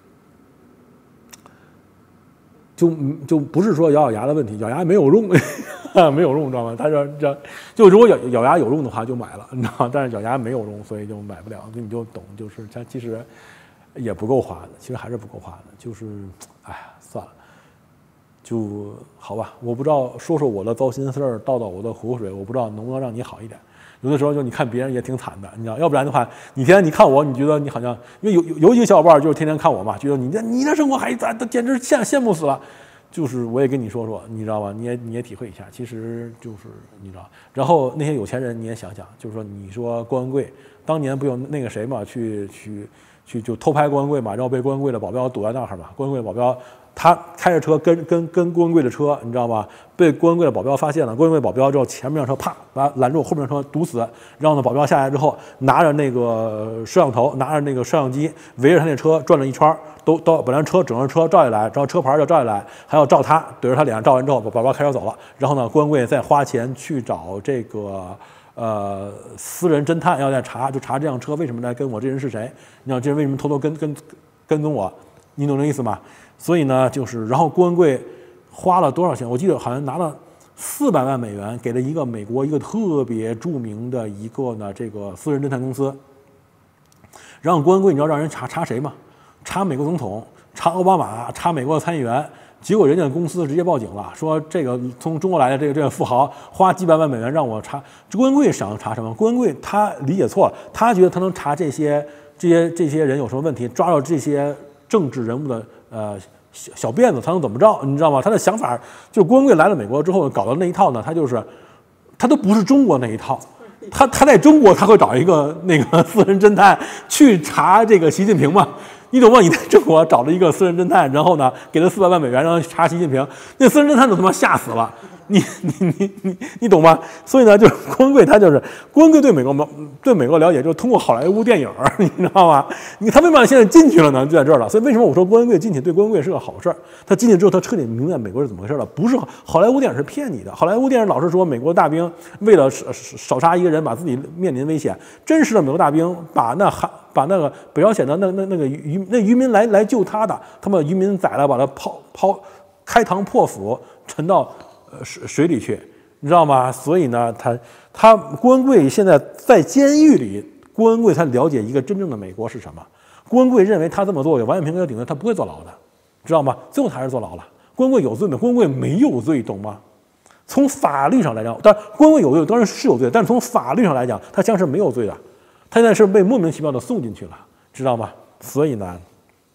就不是说咬牙的问题，咬牙没有用，没有用，你知道吗？他说就如果咬牙有用的话就买了，你知道吗？但是咬牙没有用，所以就买不了。你就懂，就是它其实也不够花的，其实还是不够花的。就是哎呀，算了，就好吧。我不知道说我的糟心事儿，倒我的苦水，我不知道能不能让你好一点。有的时候就你看别人也挺惨的，你知道，要不然的话，你天天你看我，你觉得你好像，因为有一个小伙伴就是天天看我嘛，觉得你的生活还咱简直羡慕死了。就是我也跟你说说，你知道吧？你也体会一下，其实就是你知道。然后那些有钱人你也想想，就是说你说郭文贵当年不有那个谁嘛，去就偷拍郭文贵嘛，然后被郭文贵的保镖堵在那儿嘛，郭文贵的保镖。他开着车跟郭文贵的车，你知道吗？被郭文贵的保镖发现了，郭文贵保镖之后前面的车啪把拦住，后面的车堵死。然后呢，保镖下来之后拿着那个摄像头，拿着那个摄像机围着他那车转了一圈，都本来整个车照下来，然后车牌就照下来，还要照他，怼着他脸照完之后，保镖开车走了。然后呢，郭文贵再花钱去找这个私人侦探，要再查这辆车为什么来跟我这人是谁？你知道这人为什么偷偷跟踪我？你懂这意思吗？所以呢，就是然后郭文贵花了多少钱？我记得好像拿了400万美元，给了一个美国一个特别著名的一个呢这个私人侦探公司。然后郭文贵你知道让人查谁吗？查美国总统，查奥巴马，查美国的参议员。结果人家公司直接报警了，说这个从中国来的这个富豪花几百万美元让我查。郭文贵想查什么？郭文贵他理解错了，他觉得他能查这些人有什么问题，抓到这些政治人物的小辫子，他能怎么着？你知道吗？他的想法就是郭文贵来了美国之后搞的那一套呢，他都不是中国那一套。他在中国他会找一个那个私人侦探去查这个习近平嘛？你懂吗？你在中国找了一个私人侦探，然后呢给他400万美元让他查习近平，那私人侦探都他妈吓死了。你懂吗？所以呢，就是郭文贵他就是郭文贵对美国了解，就是通过好莱坞电影，你知道吗？他为什么现在进去了呢？就在这儿了。所以为什么我说郭文贵进去对郭文贵是个好事儿？他进去之后，他彻底明白美国是怎么回事了。不是好莱坞电影是骗你的，好莱坞电影老是说美国大兵为了少杀一个人，把自己面临危险。真实的美国大兵把那个北朝鲜的那个渔民来救他的，他们渔民宰了，把他开膛破腹沉到水里去，你知道吗？所以呢，他郭文贵现在在监狱里，郭文贵才了解一个真正的美国是什么。郭文贵认为他这么做有王永平给他顶罪，他不会坐牢的，知道吗？最后他还是坐牢了。郭文贵有罪没？郭文贵没有罪，懂吗？从法律上来讲，当然郭文贵有罪，当然是有罪，但是从法律上来讲，他将是没有罪的。他现在是被莫名其妙的送进去了，知道吗？所以呢，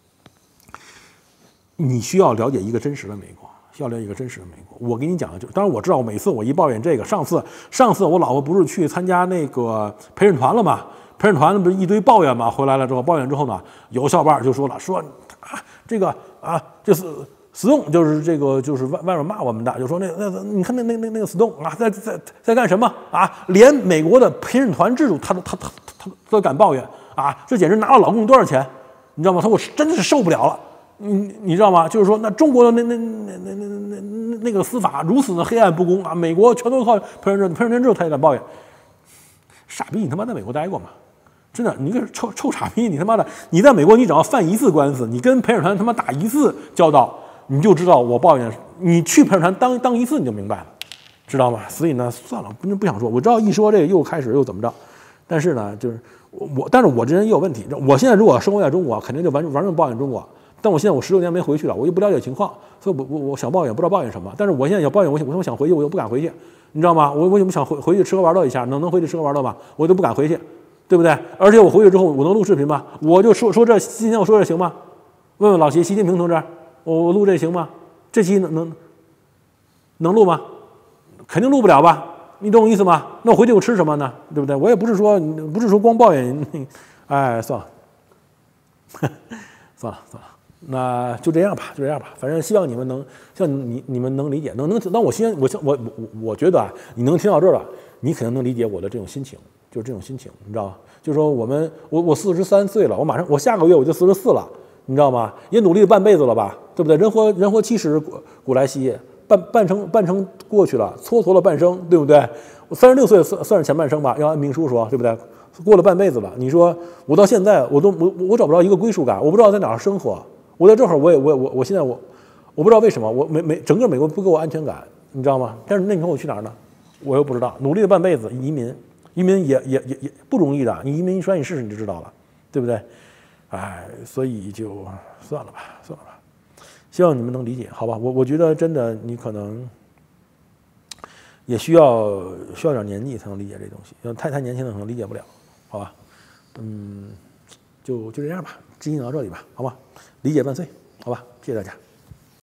你需要了解一个真实的美国。要了一个真实的美国，我给你讲的当然我知道，每次我一抱怨这个，上次我老婆不是去参加那个陪审团了吗？陪审团不是一堆抱怨吗？回来了之后，抱怨之后呢，有小伙伴就说了，说这个就是死洞，就是这个就是外面骂我们的，就说你看那个死洞啊，在干什么啊？连美国的陪审团制度他都敢抱怨啊！这简直拿了老公多少钱？你知道吗？我真的是受不了了。你知道吗？就是说，那中国的那个司法如此的黑暗不公啊！美国全都靠陪审团制度，他也敢抱怨。傻逼，你他妈在美国待过吗？真的，你个臭傻逼！你他妈的，你在美国，你只要犯一次官司，你跟陪审团他妈打一次交道，你就知道我抱怨。你去陪审团当一次，你就明白了，知道吗？所以呢，算了，不想说。我知道一说这个又开始又怎么着，但是呢，就是但是我这人也有问题。我现在如果生活在中国，肯定就完全抱怨中国。但我现在我16年没回去了，我又不了解情况，所以我想抱怨，不知道抱怨什么。但是我现在要抱怨，我想回去，我又不敢回去，你知道吗？我想回去吃喝玩乐一下，能回去吃喝玩乐吗？我都不敢回去，对不对？而且我回去之后，我能录视频吗？我就说这今天我说这行吗？问问老习近平同志，我录这行吗？这期能录吗？肯定录不了吧？你懂我意思吗？那我回去我吃什么呢？对不对？我也不是说光抱怨，哎，算了，算了。那就这样吧，反正希望你们能，你们能理解，那我觉得啊，你能听到这儿了，你肯定能理解我的这种心情，就是这种心情，你知道吗？就是说我43岁了，我下个月我就44了，你知道吗？也努力了半辈子了吧，对不对？人活70，古来稀，半程过去了，蹉跎了半生，对不对？ 我36岁算是前半生吧，要按命书说，对不对？过了半辈子了，你说我到现在我找不着一个归属感，我不知道在哪儿生活。我在这会儿我现在我不知道为什么我整个美国不给我安全感，你知道吗？但是那你说我去哪儿呢？我又不知道，努力了半辈子移民也不容易的，你移民一说你试试你就知道了，对不对？哎，所以就算了吧。希望你们能理解，好吧？我觉得真的你可能也需要点年纪才能理解这东西，太年轻的可能理解不了，好吧？就这样吧，今天讲到这里吧，好吧？理解万岁，好吧？谢谢大家。